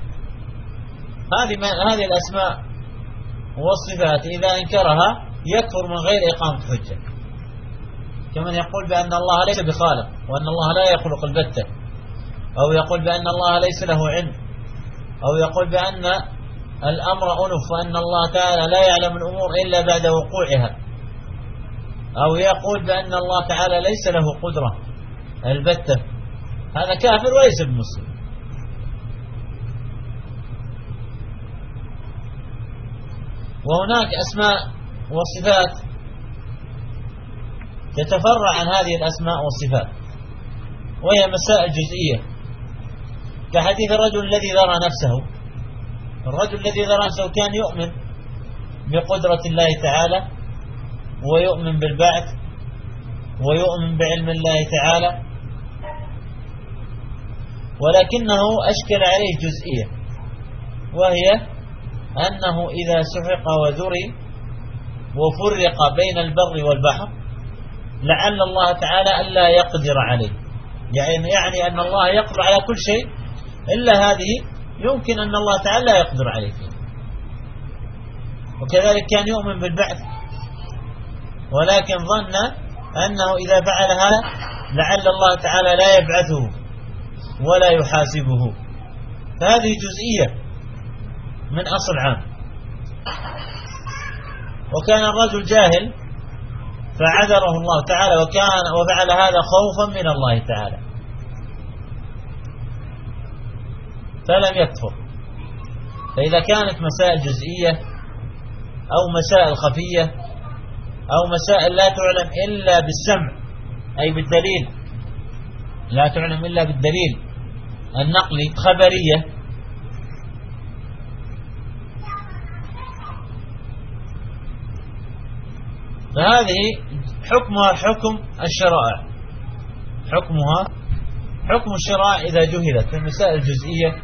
هذه الأسماء والصفات إذا أنكرها يكفر من غير إقامة حجة، كمن يقول بأن الله ليس بخالق، وأن الله لا يخلق البتة، أو يقول بأن الله ليس له علم، أو يقول بأن الأمر أنف، وأن الله تعالى لا يعلم الأمور إلا بعد وقوعها، أو يقول بأن الله تعالى ليس له قدرة البتة. هذا كافر وليس بمسلم. وهناك أسماء وصفات تتفرع عن هذه الأسماء والصفات، وهي مسائل جزئية، كحديث الرجل الذي ذرى نفسه. الرجل الذي ذرى نفسه كان يؤمن بقدرة الله تعالى، ويؤمن بالبعث، ويؤمن بعلم الله تعالى، ولكنه أشكل عليه جزئية، وهي أنه إذا سحق وذري وفرق بين البر والبحر لعل الله تعالى ألا يقدر عليه، يعني أن الله يقدر على كل شيء إلا هذه يمكن أن الله تعالى لا يقدر عليه فيه. وكذلك كان يؤمن بالبعث، ولكن ظن أنه إذا فعل هذا لعل الله تعالى لا يبعثه ولا يحاسبه، فهذه جزئية من أصل عام. وكان الرجل جاهل فعذره الله تعالى، وفعل هذا خوفا من الله تعالى، فلم يكفر. فإذا كانت مسائل جزئية أو مسائل خفية أو مسائل لا تعلم إلا بالسمع، أي بالدليل، لا تعلم إلا بالدليل النقلي، خبرية، فهذه حكمها حكم الشرائع، حكمها حكم الشرائع إذا جهلت في المسائل الجزئية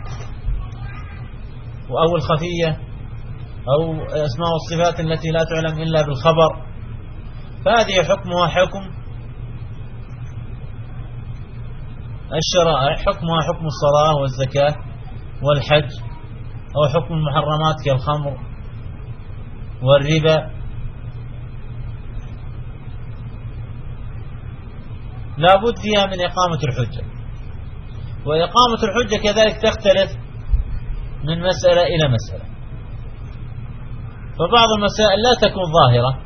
أو الخفية أو أسماء الصفات التي لا تعلم إلا بالخبر، فهذه حكمها حكم الشرائع، حكمها حكم الصلاة والزكاة والحج، أو حكم المحرمات كالخمر والربا. لا بد فيها من إقامة الحجة، وإقامة الحجة كذلك تختلف من مسألة إلى مسألة، فبعض المسائل لا تكون ظاهرة.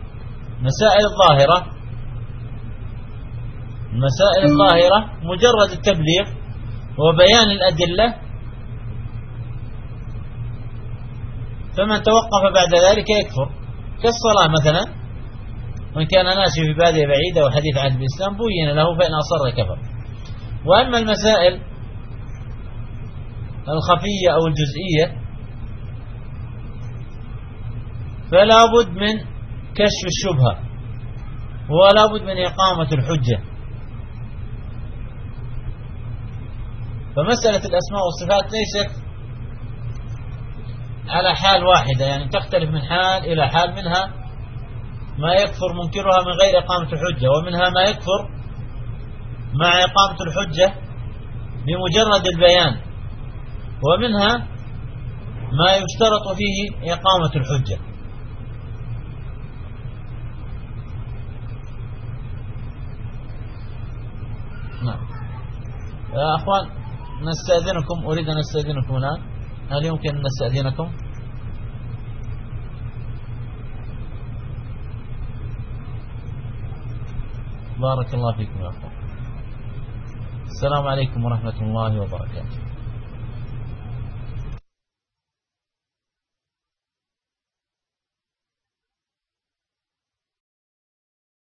المسائل الظاهرة مجرد التبليغ وبيان الأدلة، فمن توقف بعد ذلك يكفر، كالصلاة مثلا، وإن كان ناشئ في بادية بعيدة وحديث عهد بالإسلام بين له فإن أصر كفر. وأما المسائل الخفية أو الجزئية فلا بد من كشف الشبهة، ولا بد من إقامة الحجة. فمسألة الأسماء والصفات ليست على حال واحدة، يعني تختلف من حال إلى حال، منها ما يكفر منكرها من غير إقامة الحجة، ومنها ما يكفر مع إقامة الحجة بمجرد البيان، ومنها ما يشترط فيه إقامة الحجة. نعم يا أخوان، نستأذنكم، أريد أن أستأذنكم الآن. هل يمكن أن نستأذنكم؟ بارك الله فيكم يا أخوان. السلام عليكم ورحمة الله وبركاته.